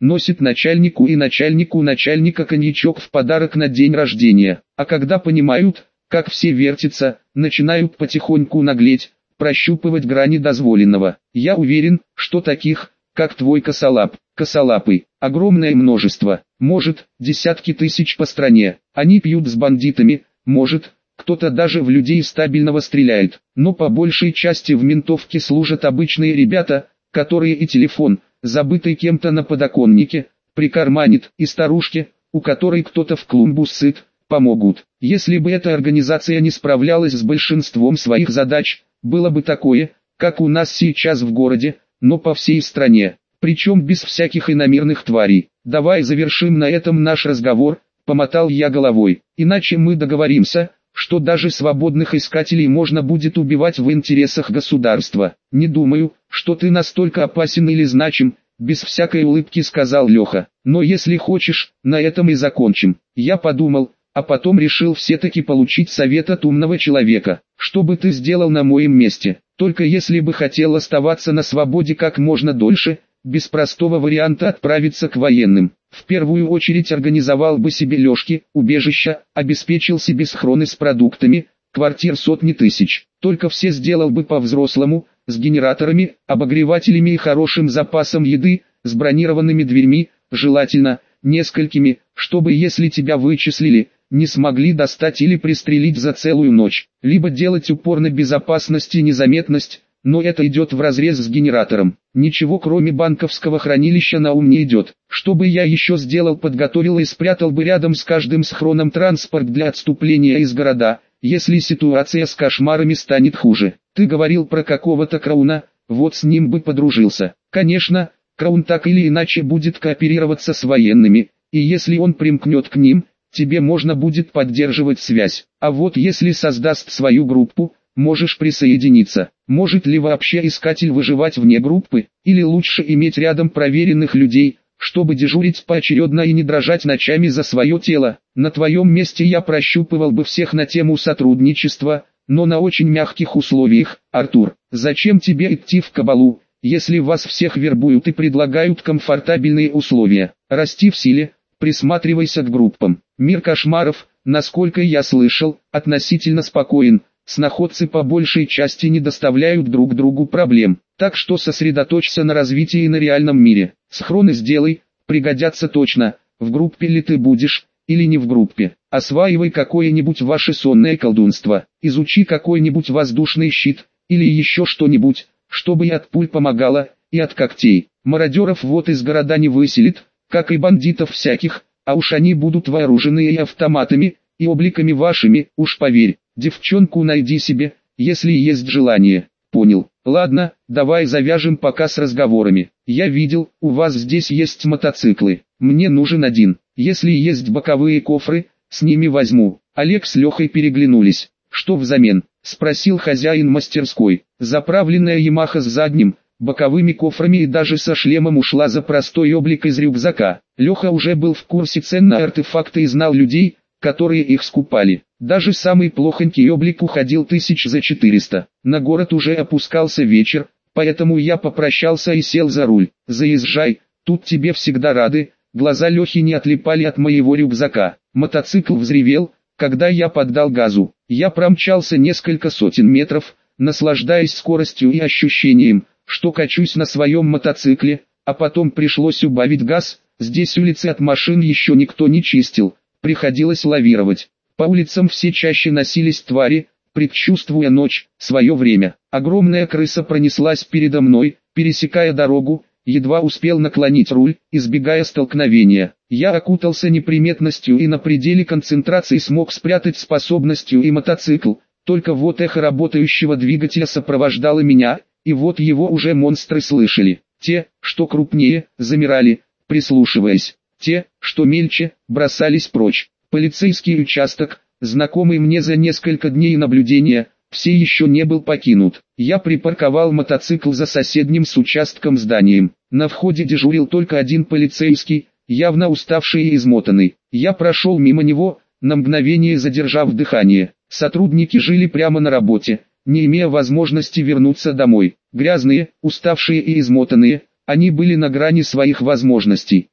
носит начальнику и начальнику начальника коньячок в подарок на день рождения. А когда понимают, как все вертится, начинают потихоньку наглеть, прощупывать грани дозволенного. Я уверен, что таких, как твой косолапый, огромное множество, может, десятки тысяч по стране. Они пьют с бандитами, может, кто-то даже в людей стабильного стреляет, но по большей части в ментовке служат обычные ребята, которые и телефон, забытый кем-то на подоконнике, прикарманит, и старушки, у которой кто-то в клумбу ссыт, помогут. Если бы эта организация не справлялась с большинством своих задач, было бы такое, как у нас сейчас в городе, но по всей стране, причем без всяких иномирных тварей. Давай завершим на этом наш разговор, помотал я головой, иначе мы договоримся, что даже свободных искателей можно будет убивать в интересах государства. Не думаю, что ты настолько опасен или значим, без всякой улыбки сказал Леха. Но если хочешь, на этом и закончим. Я подумал, а потом решил все-таки получить совет от умного человека. Что бы ты сделал на моем месте? Только если бы хотел оставаться на свободе как можно дольше, без простого варианта отправиться к военным. В первую очередь организовал бы себе лёжки, убежища, обеспечил себе схроны с продуктами, квартир сотни тысяч. Только все сделал бы по-взрослому, с генераторами, обогревателями и хорошим запасом еды, с бронированными дверьми, желательно, несколькими, чтобы если тебя вычислили, не смогли достать или пристрелить за целую ночь. Либо делать упор на безопасность и незаметность, но это идет вразрез с генератором. Ничего кроме банковского хранилища на ум не идет. Что бы я еще сделал, подготовил и спрятал бы рядом с каждым схроном транспорт для отступления из города, если ситуация с кошмарами станет хуже. Ты говорил про какого-то Крауна, вот с ним бы подружился. Конечно, Краун так или иначе будет кооперироваться с военными, и если он примкнет к ним, тебе можно будет поддерживать связь. А вот если создаст свою группу, можешь присоединиться. Может ли вообще искатель выживать вне группы, или лучше иметь рядом проверенных людей, чтобы дежурить поочередно и не дрожать ночами за свое тело? На твоем месте я прощупывал бы всех на тему сотрудничества, но на очень мягких условиях. Артур, зачем тебе идти в кабалу, если вас всех вербуют и предлагают комфортабельные условия? Расти в силе, присматривайся к группам. Мир кошмаров, насколько я слышал, относительно спокоен. Сноходцы по большей части не доставляют друг другу проблем, так что сосредоточься на развитии на реальном мире. Схроны сделай, пригодятся точно, в группе ли ты будешь, или не в группе. Осваивай какое-нибудь ваше сонное колдунство, изучи какой-нибудь воздушный щит, или еще что-нибудь, чтобы и от пуль помогало, и от когтей. Мародеров вот из города не выселит, как и бандитов всяких, а уж они будут вооружены и автоматами, и обликами вашими, уж поверь. Девчонку найди себе, если есть желание. Понял. Ладно, давай завяжем пока с разговорами. Я видел, у вас здесь есть мотоциклы. Мне нужен один. Если есть боковые кофры, с ними возьму. Олег с Лехой переглянулись. Что взамен? Спросил хозяин мастерской. Заправленная Ямаха с задним, боковыми кофрами и даже со шлемом ушла за простой облик из рюкзака. Леха уже был в курсе цен на артефакты и знал людей, которые их скупали. Даже самый плохонький облик уходил 1400. На город уже опускался вечер, поэтому я попрощался и сел за руль. Заезжай, тут тебе всегда рады. Глаза Лехи не отлипали от моего рюкзака. Мотоцикл взревел, когда я поддал газу. Я промчался несколько сотен метров, наслаждаясь скоростью и ощущением, что качусь на своем мотоцикле, а потом пришлось убавить газ. Здесь улицы от машин еще никто не чистил, приходилось лавировать. По улицам все чаще носились твари, предчувствуя ночь, свое время. Огромная крыса пронеслась передо мной, пересекая дорогу, едва успел наклонить руль, избегая столкновения. Я окутался неприметностью и на пределе концентрации смог спрятать способностью и мотоцикл, только вот эхо работающего двигателя сопровождало меня, и вот его уже монстры слышали. Те, что крупнее, замирали, прислушиваясь. Те, что мельче, бросались прочь. Полицейский участок, знакомый мне за несколько дней наблюдения, все еще не был покинут. Я припарковал мотоцикл за соседним с участком зданием. На входе дежурил только один полицейский, явно уставший и измотанный. Я прошел мимо него, на мгновение задержав дыхание. Сотрудники жили прямо на работе, не имея возможности вернуться домой. Грязные, уставшие и измотанные, они были на грани своих возможностей.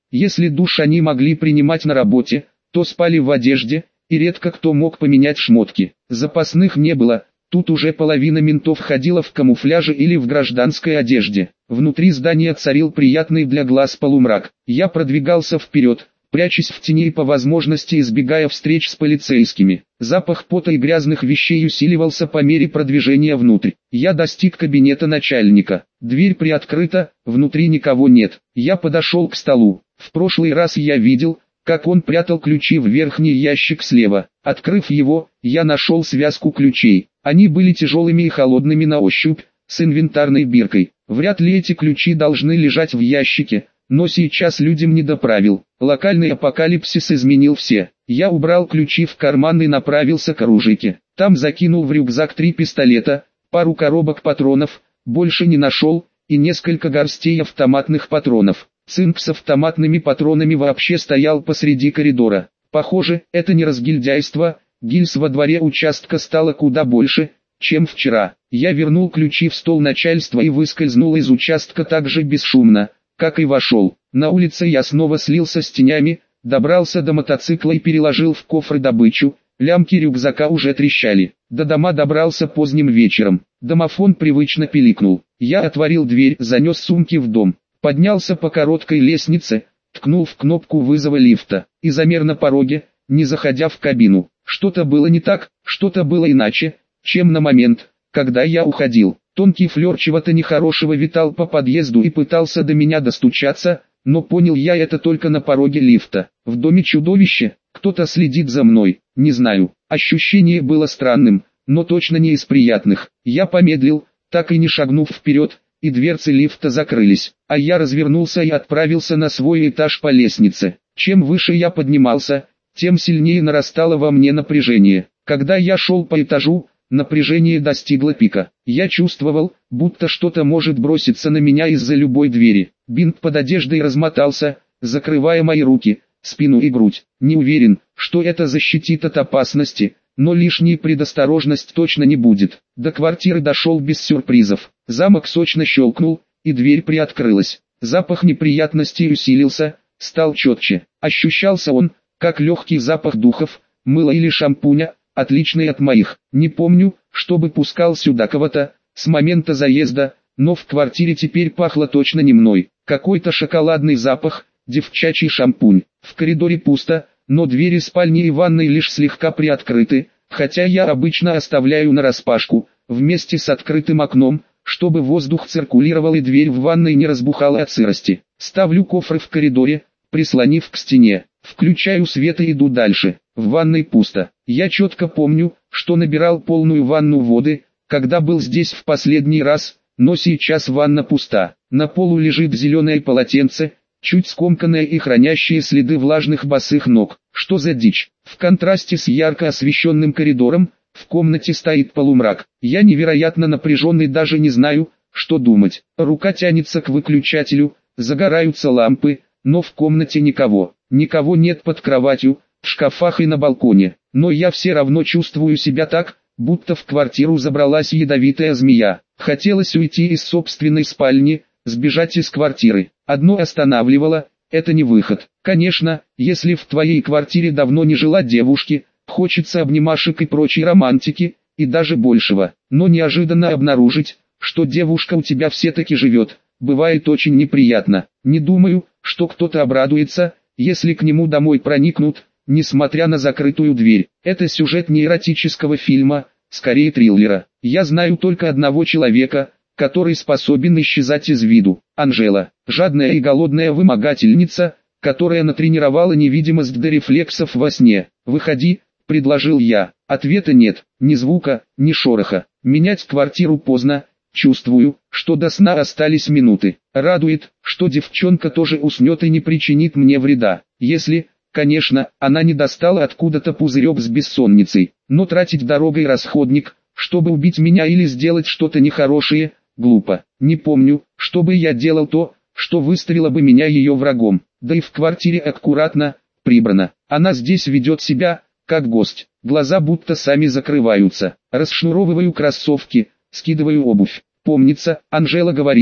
Если душ они могли принимать на работе, то спали в одежде, и редко кто мог поменять шмотки. Запасных не было, тут уже половина ментов ходила в камуфляже или в гражданской одежде. Внутри здания царил приятный для глаз полумрак. Я продвигался вперед, прячась в тени и по возможности избегая встреч с полицейскими. Запах пота и грязных вещей усиливался по мере продвижения внутрь. Я достиг кабинета начальника. Дверь приоткрыта, внутри никого нет. Я подошел к столу. В прошлый раз я видел, как он прятал ключи в верхний ящик слева. Открыв его, я нашел связку ключей. Они были тяжелыми и холодными на ощупь, с инвентарной биркой. Вряд ли эти ключи должны лежать в ящике, но сейчас людям не до правил. Локальный апокалипсис изменил все. Я убрал ключи в карман и направился к оружейке. Там закинул в рюкзак 3 пистолета, пару коробок патронов, больше не нашел, и несколько горстей автоматных патронов. Цинк с автоматными патронами вообще стоял посреди коридора. Похоже, это не разгильдяйство, гильз во дворе участка стало куда больше, чем вчера. Я вернул ключи в стол начальства и выскользнул из участка так же бесшумно, как и вошел. На улице я снова слился с тенями, добрался до мотоцикла и переложил в кофр добычу, лямки рюкзака уже трещали. До дома добрался поздним вечером. Домофон привычно пиликнул. Я отворил дверь, занес сумки в дом. Поднялся по короткой лестнице, ткнул в кнопку вызова лифта и замер на пороге, не заходя в кабину. Что-то было не так, что-то было иначе, чем на момент, когда я уходил. Тонкий флер чего-то нехорошего витал по подъезду и пытался до меня достучаться, но понял я это только на пороге лифта. В доме чудовище, кто-то следит за мной, не знаю. Ощущение было странным, но точно не из приятных. Я помедлил, так и не шагнув вперед, и дверцы лифта закрылись, а я развернулся и отправился на свой этаж по лестнице. Чем выше я поднимался, тем сильнее нарастало во мне напряжение. Когда я шел по этажу, напряжение достигло пика. Я чувствовал, будто что-то может броситься на меня из-за любой двери. Бинт под одеждой размотался, закрывая мои руки, спину и грудь. Не уверен, что это защитит от опасности, но лишней предосторожность точно не будет. До квартиры дошел без сюрпризов. Замок сочно щелкнул, и дверь приоткрылась. Запах неприятностей усилился, стал четче. Ощущался он, как легкий запах духов, мыла или шампуня, отличный от моих. Не помню, чтобы пускал сюда кого-то, с момента заезда, но в квартире теперь пахло точно не мной. Какой-то шоколадный запах, девчачий шампунь. В коридоре пусто, но двери спальни и ванной лишь слегка приоткрыты, хотя я обычно оставляю нараспашку, вместе с открытым окном, чтобы воздух циркулировал и дверь в ванной не разбухала от сырости. Ставлю кофры в коридоре, прислонив к стене. Включаю свет и иду дальше. В ванной пусто. Я четко помню, что набирал полную ванну воды, когда был здесь в последний раз, но сейчас ванна пуста. На полу лежит зеленое полотенце, чуть скомканное и хранящее следы влажных босых ног. Что за дичь? В контрасте с ярко освещенным коридором, в комнате стоит полумрак. Я невероятно напряженный, даже не знаю, что думать. Рука тянется к выключателю, загораются лампы, но в комнате никого. Никого нет под кроватью, в шкафах и на балконе. Но я все равно чувствую себя так, будто в квартиру забралась ядовитая змея. Хотелось уйти из собственной спальни, сбежать из квартиры. Одно останавливало, это не выход. Конечно, если в твоей квартире давно не жила девушки, хочется обнимашек и прочей романтики, и даже большего. Но неожиданно обнаружить, что девушка у тебя все-таки живет, бывает очень неприятно. Не думаю, что кто-то обрадуется, если к нему домой проникнут, несмотря на закрытую дверь. Это сюжет не эротического фильма, скорее триллера. Я знаю только одного человека, который способен исчезать из виду. Анжела, жадная и голодная вымогательница, которая натренировала невидимость до рефлексов во сне. «Выходи», — предложил я. Ответа нет, ни звука, ни шороха. Менять квартиру поздно. Чувствую, что до сна остались минуты. Радует, что девчонка тоже уснет и не причинит мне вреда. Если, конечно, она не достала откуда-то пузырек с бессонницей. Но тратить дорогой расходник, чтобы убить меня или сделать что-то нехорошее, глупо. Не помню, чтобы я делал то, что выставило бы меня ее врагом. Да и в квартире аккуратно, прибрано. Она здесь ведет себя, как гость. Глаза будто сами закрываются. Расшнуровываю кроссовки, скидываю обувь. Помнится, Анжела говорила,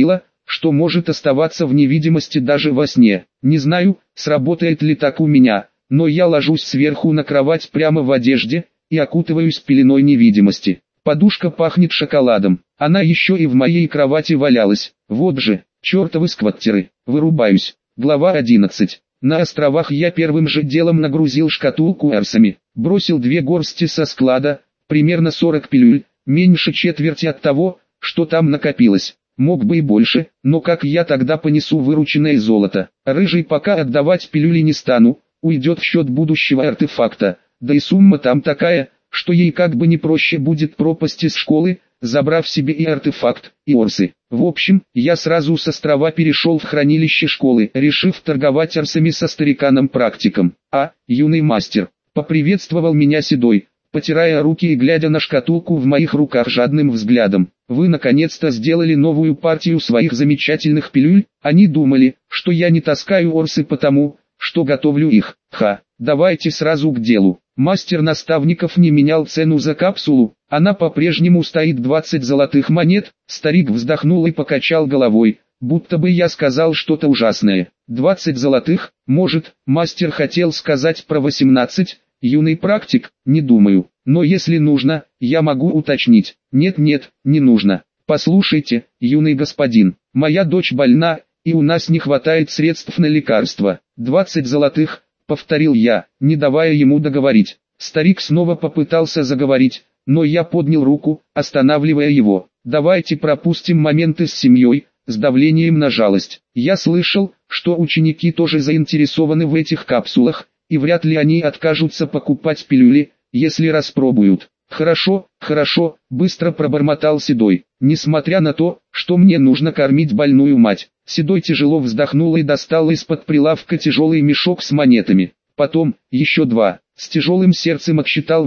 что может оставаться в невидимости даже во сне. Не знаю, сработает ли так у меня, но я ложусь сверху на кровать прямо в одежде и окутываюсь пеленой невидимости. Подушка пахнет шоколадом, она еще и в моей кровати валялась. Вот же, чертовы скваттеры, вырубаюсь. Глава 11. На островах я первым же делом нагрузил шкатулку эрсами, бросил 2 горсти со склада, примерно 40 пилюль, меньше четверти от того, что там накопилось. Мог бы и больше, но как я тогда понесу вырученное золото? Рыжий пока отдавать пилюли не стану, уйдет в счет будущего артефакта, да и сумма там такая, что ей как бы не проще будет пропасть из школы, забрав себе и артефакт, и орсы. В общем, я сразу с острова перешел в хранилище школы, решив торговать орсами со стариканом-практиком. Юный мастер, поприветствовал меня Седой, потирая руки и глядя на шкатулку в моих руках жадным взглядом. Вы наконец-то сделали новую партию своих замечательных пилюль. Они думали, что я не таскаю орсы потому, что готовлю их. Давайте сразу к делу. Мастер наставников не менял цену за капсулу, она по-прежнему стоит 20 золотых монет. Старик вздохнул и покачал головой, будто бы я сказал что-то ужасное. 20 золотых, может, мастер хотел сказать про 18, юный практик, не думаю, но если нужно, я могу уточнить. Нет, не нужно. Послушайте, юный господин, моя дочь больна, и у нас не хватает средств на лекарства. 20 золотых, повторил я, не давая ему договорить. Старик снова попытался заговорить, но я поднял руку, останавливая его. Давайте пропустим моменты с семьей, с давлением на жалость. Я слышал, что ученики тоже заинтересованы в этих капсулах, и вряд ли они откажутся покупать пилюли, если распробуют. Хорошо, быстро пробормотал Седой. Несмотря на то, что мне нужно кормить больную мать. Седой тяжело вздохнул и достал из-под прилавка тяжелый мешок с монетами. Потом, еще 2. С тяжелым сердцем отсчитал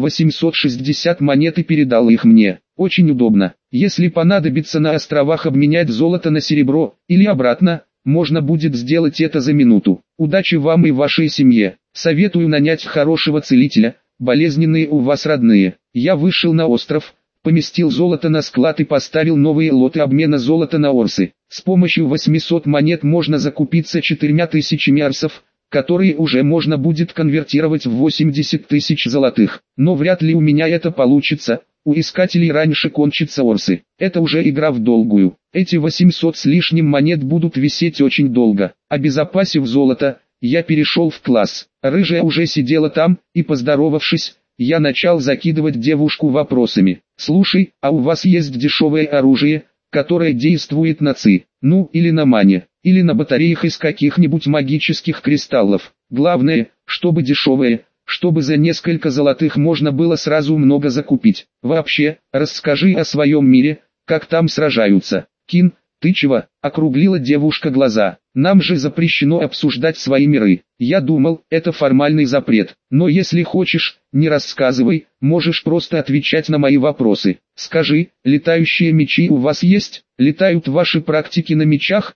860 монет и передал их мне. Очень удобно. Если понадобится на островах обменять золото на серебро, или обратно, можно будет сделать это за минуту. Удачи вам и вашей семье. Советую нанять хорошего целителя, болезненные у вас родные. Я вышел на остров, поместил золото на склад и поставил новые лоты обмена золота на орсы. С помощью 800 монет можно закупиться 4000 орсов, которые уже можно будет конвертировать в 80 тысяч золотых. Но вряд ли у меня это получится, у искателей раньше кончатся орсы. Это уже игра в долгую. Эти 800 с лишним монет будут висеть очень долго. Обезопасив золото, я перешел в класс. Рыжая уже сидела там, и поздоровавшись, я начал закидывать девушку вопросами. Слушай, а у вас есть дешевое оружие, которое действует на ци, или на мане, или на батареях из каких-нибудь магических кристаллов? Главное, чтобы дешевое, чтобы за несколько золотых можно было сразу много закупить. Вообще, расскажи о своем мире, как там сражаются. Кин, ты чего? Округлила девушка глаза. Нам же запрещено обсуждать свои миры. Я думал, это формальный запрет. Но если хочешь, не рассказывай, можешь просто отвечать на мои вопросы. Скажи, летающие мечи у вас есть? Летают ваши практики на мечах?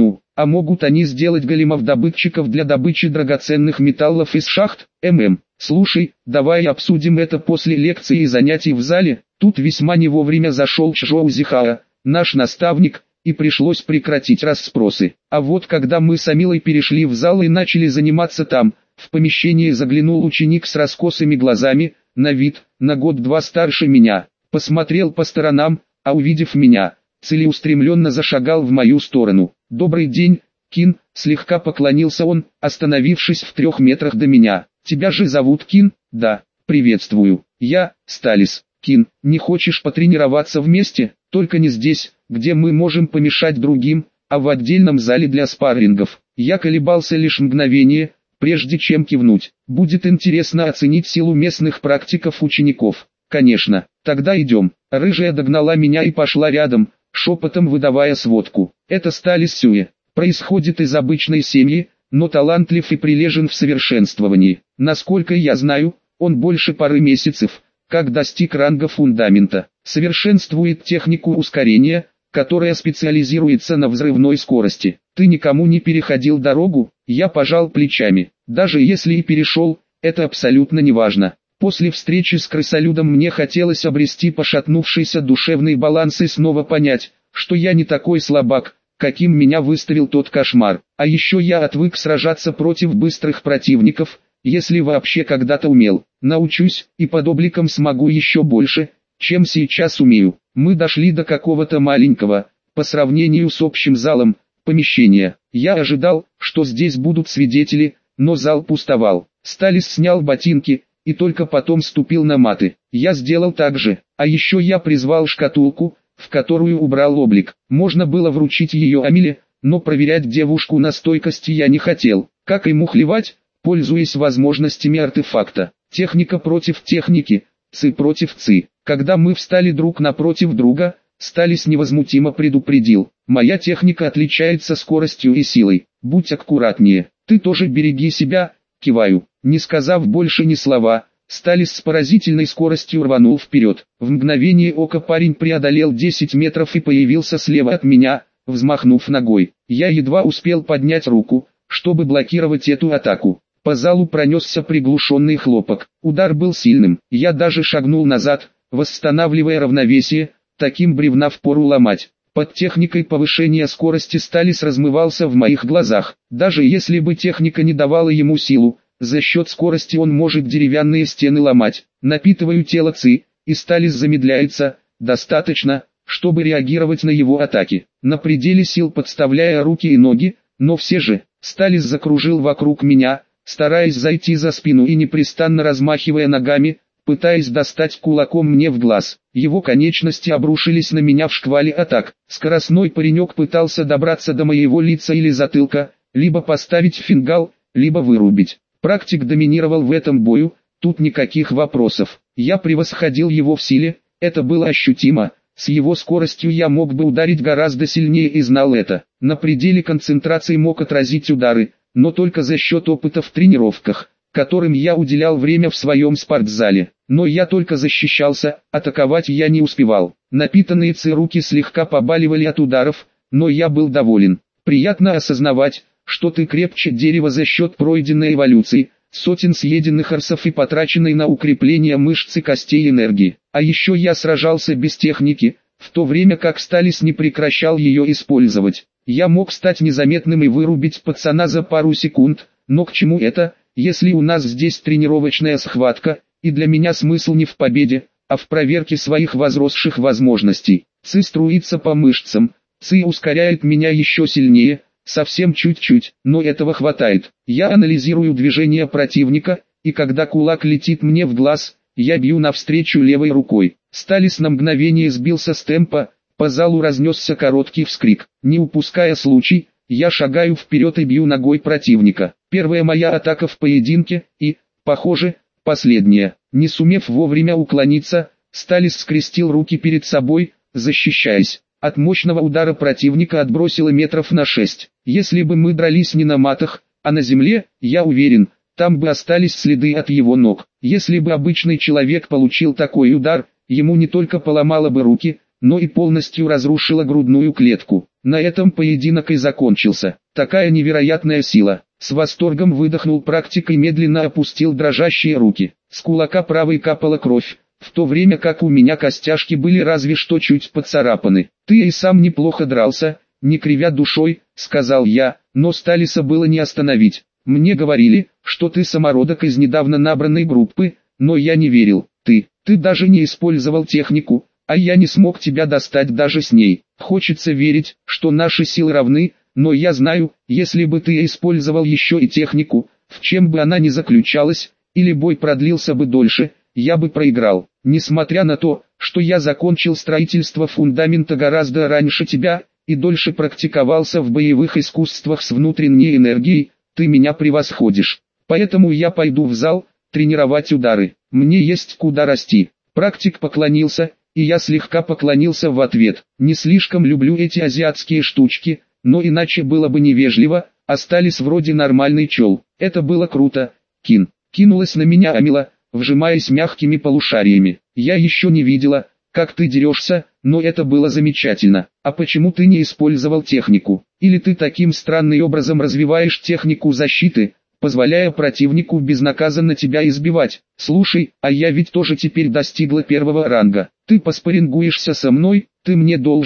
А могут они сделать големов-добытчиков для добычи драгоценных металлов из шахт? Слушай, давай обсудим это после лекции и занятий в зале. Тут весьма не вовремя зашел Чжоу Зихао, наш наставник, и пришлось прекратить расспросы. А вот когда мы с Амилой перешли в зал и начали заниматься там, в помещение заглянул ученик с раскосыми глазами, на вид, на год-два старше меня. Посмотрел по сторонам, а увидев меня, целеустремленно зашагал в мою сторону. «Добрый день, Кин», слегка поклонился он, остановившись в 3 метрах до меня. «Тебя же зовут Кин?» «Да, приветствую. Я, Сталис. Кин, не хочешь потренироваться вместе? Только не здесь, где мы можем помешать другим, а в отдельном зале для спаррингов». Я колебался лишь мгновение, прежде чем кивнуть. Будет интересно оценить силу местных практиков-учеников. Конечно, тогда идем. Рыжая догнала меня и пошла рядом, шепотом выдавая сводку. Это Сталис Сюэ. Происходит из обычной семьи, но талантлив и прилежен в совершенствовании. Насколько я знаю, он больше пары месяцев, как достиг ранга фундамента. Совершенствует технику ускорения, которая специализируется на взрывной скорости. Ты никому не переходил дорогу? Я пожал плечами. Даже если и перешел, это абсолютно неважно. После встречи с крысолюдом мне хотелось обрести пошатнувшийся душевный баланс и снова понять, что я не такой слабак, каким меня выставил тот кошмар. А еще я отвык сражаться против быстрых противников, если вообще когда-то умел. Научусь, и под обликом смогу еще больше, чем сейчас умею. Мы дошли до какого-то маленького, по сравнению с общим залом, помещения. Я ожидал, что здесь будут свидетели, но зал пустовал. Сталис снял ботинки, и только потом ступил на маты. Я сделал так же. А еще я призвал шкатулку, в которую убрал облик. Можно было вручить ее Амиле, но проверять девушку на стойкость я не хотел. Как ему мухлевать, пользуясь возможностями артефакта. Техника против техники, ци против ци. Когда мы встали друг напротив друга, Сталис невозмутимо предупредил: «Моя техника отличается скоростью и силой. Будь аккуратнее. Ты тоже береги себя». Киваю. Не сказав больше ни слова, Сталис с поразительной скоростью рванул вперед. В мгновение ока парень преодолел 10 метров и появился слева от меня, взмахнув ногой. Я едва успел поднять руку, чтобы блокировать эту атаку. По залу пронесся приглушенный хлопок. Удар был сильным. Я даже шагнул назад, восстанавливая равновесие. Таким бревна впору ломать. Под техникой повышения скорости Сталис размывался в моих глазах. Даже если бы техника не давала ему силу, за счет скорости он может деревянные стены ломать. Напитываю тело ци, и Сталис замедляется, достаточно, чтобы реагировать на его атаки. На пределе сил подставляя руки и ноги, но все же, Сталис закружил вокруг меня, стараясь зайти за спину и непрестанно размахивая ногами, пытаясь достать кулаком мне в глаз. Его конечности обрушились на меня в шквале атак. Скоростной паренек пытался добраться до моего лица или затылка, либо поставить фингал, либо вырубить. Практик доминировал в этом бою, тут никаких вопросов. Я превосходил его в силе, это было ощутимо. С его скоростью я мог бы ударить гораздо сильнее и знал это. На пределе концентрации мог отразить удары, но только за счет опыта в тренировках, которым я уделял время в своем спортзале. Но я только защищался, атаковать я не успевал. Напитанные ци руки слегка побаливали от ударов, но я был доволен. Приятно осознавать, что ты крепче дерева за счет пройденной эволюции, сотен съеденных арсов и потраченной на укрепление мышц и костей энергии. А еще я сражался без техники, в то время как Сталис не прекращал ее использовать. Я мог стать незаметным и вырубить пацана за пару секунд, но к чему это, если у нас здесь тренировочная схватка, и для меня смысл не в победе, а в проверке своих возросших возможностей. Ци струится по мышцам, ци ускоряет меня еще сильнее, совсем чуть-чуть, но этого хватает. Я анализирую движения противника, и когда кулак летит мне в глаз, я бью навстречу левой рукой. Сталис на мгновение сбился с темпа, по залу разнесся короткий вскрик. Не упуская случай, я шагаю вперед и бью ногой противника. Первая моя атака в поединке, и, похоже, последняя. Не сумев вовремя уклониться, Сталис скрестил руки перед собой, защищаясь. От мощного удара противника отбросило метров на 6. Если бы мы дрались не на матах, а на земле, я уверен, там бы остались следы от его ног. Если бы обычный человек получил такой удар, ему не только поломало бы руки, но и полностью разрушило грудную клетку. На этом поединок и закончился. Такая невероятная сила. С восторгом выдохнул практик и медленно опустил дрожащие руки. С кулака правой капала кровь, в то время как у меня костяшки были разве что чуть поцарапаны. «Ты и сам неплохо дрался, не кривя душой», — сказал я, но Сталиса было не остановить. «Мне говорили, что ты самородок из недавно набранной группы, но я не верил. Ты даже не использовал технику, а я не смог тебя достать даже с ней. Хочется верить, что наши силы равны, но я знаю, если бы ты использовал еще и технику, в чем бы она ни заключалась, или бой продлился бы дольше, я бы проиграл. Несмотря на то, что я закончил строительство фундамента гораздо раньше тебя, и дольше практиковался в боевых искусствах с внутренней энергией, ты меня превосходишь. Поэтому я пойду в зал, тренировать удары. Мне есть куда расти». Практик поклонился, и я слегка поклонился в ответ. Не слишком люблю эти азиатские штучки, но иначе было бы невежливо, остались вроде нормальный чел. Это было круто. Кинулась на меня Амила, вжимаясь мягкими полушариями. «Я еще не видела, как ты дерешься, но это было замечательно. А почему ты не использовал технику? Или ты таким странным образом развиваешь технику защиты, позволяя противнику безнаказанно тебя избивать? Слушай, а я ведь тоже теперь достигла 1 ранга. Ты поспарингуешься со мной, ты мне должен,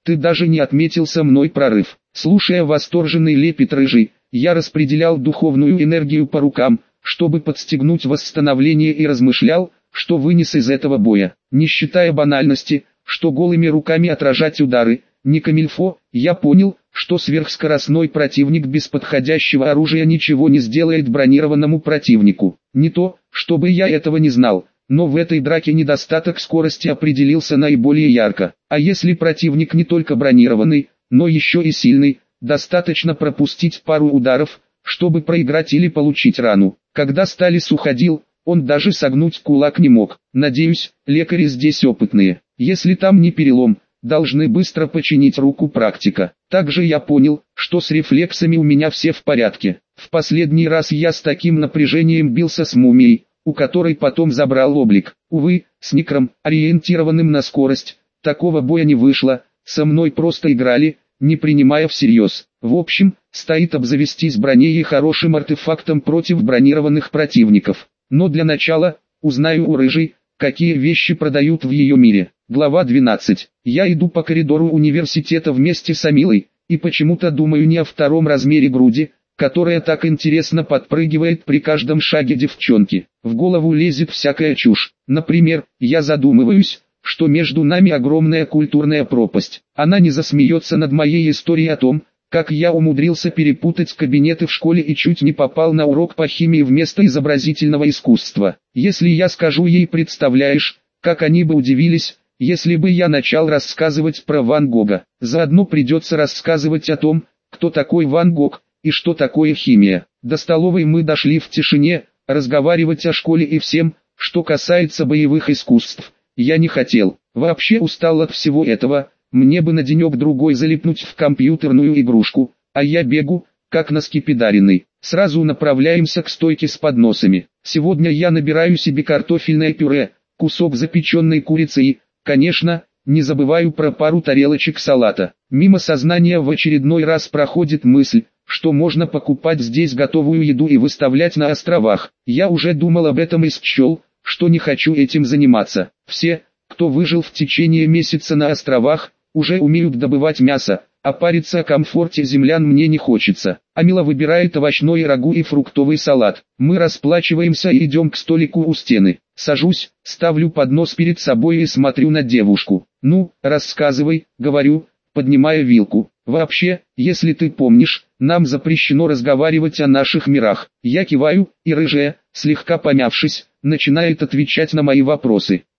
ты даже не отметил со мной прорыв. Слушая восторженный лепет рыжий, я распределял духовную энергию по рукам, чтобы подстегнуть восстановление, и размышлял, что вынес из этого боя. Не считая банальности, что голыми руками отражать удары не камильфо, я понял, что сверхскоростной противник без подходящего оружия ничего не сделает бронированному противнику. Не то, чтобы я этого не знал, но в этой драке недостаток скорости определился наиболее ярко. А если противник не только бронированный, но еще и сильный, достаточно пропустить пару ударов, чтобы проиграть или получить рану. Когда Сталис уходил, он даже согнуть кулак не мог. Надеюсь, лекари здесь опытные. Если там не перелом, должны быстро починить руку практика. Также я понял, что с рефлексами у меня все в порядке. В последний раз я с таким напряжением бился с мумией, у которой потом забрал облик. Увы, с Никром, ориентированным на скорость, такого боя не вышло, со мной просто играли, не принимая всерьез. В общем, стоит обзавестись броней и хорошим артефактом против бронированных противников. Но для начала, узнаю у рыжей, какие вещи продают в ее мире. Глава 12. Я иду по коридору университета вместе с Амилой, и почему-то думаю не о втором размере груди, которая так интересно подпрыгивает при каждом шаге девчонки. В голову лезет всякая чушь. Например, я задумываюсь, что между нами огромная культурная пропасть. Она не засмеется над моей историей о том, как я умудрился перепутать кабинеты в школе и чуть не попал на урок по химии вместо изобразительного искусства. Если я скажу ей, представляешь, как они бы удивились, если бы я начал рассказывать про Ван Гога. Заодно придется рассказывать о том, кто такой Ван Гог и что такое химия. До столовой мы дошли в тишине, разговаривать о школе и всем, что касается боевых искусств, я не хотел. Вообще устал от всего этого. Мне бы на денек-другой залипнуть в компьютерную игрушку, а я бегу, как на скипидаренный. Сразу направляемся к стойке с подносами. Сегодня я набираю себе картофельное пюре, кусок запеченной курицы и, конечно, не забываю про пару тарелочек салата. Мимо сознания в очередной раз проходит мысль, что можно покупать здесь готовую еду и выставлять на островах. Я уже думал об этом и счел, что не хочу этим заниматься. Все, кто выжил в течение месяца на островах, уже умеют добывать мясо, а париться о комфорте землян мне не хочется. Амила выбирает овощной рагу и фруктовый салат. Мы расплачиваемся и идем к столику у стены. Сажусь, ставлю поднос перед собой и смотрю на девушку. «Ну, рассказывай», — говорю, поднимая вилку. «Вообще, если ты помнишь, нам запрещено разговаривать о наших мирах». Я киваю, и рыжая, слегка помявшись, начинает отвечать на мои вопросы.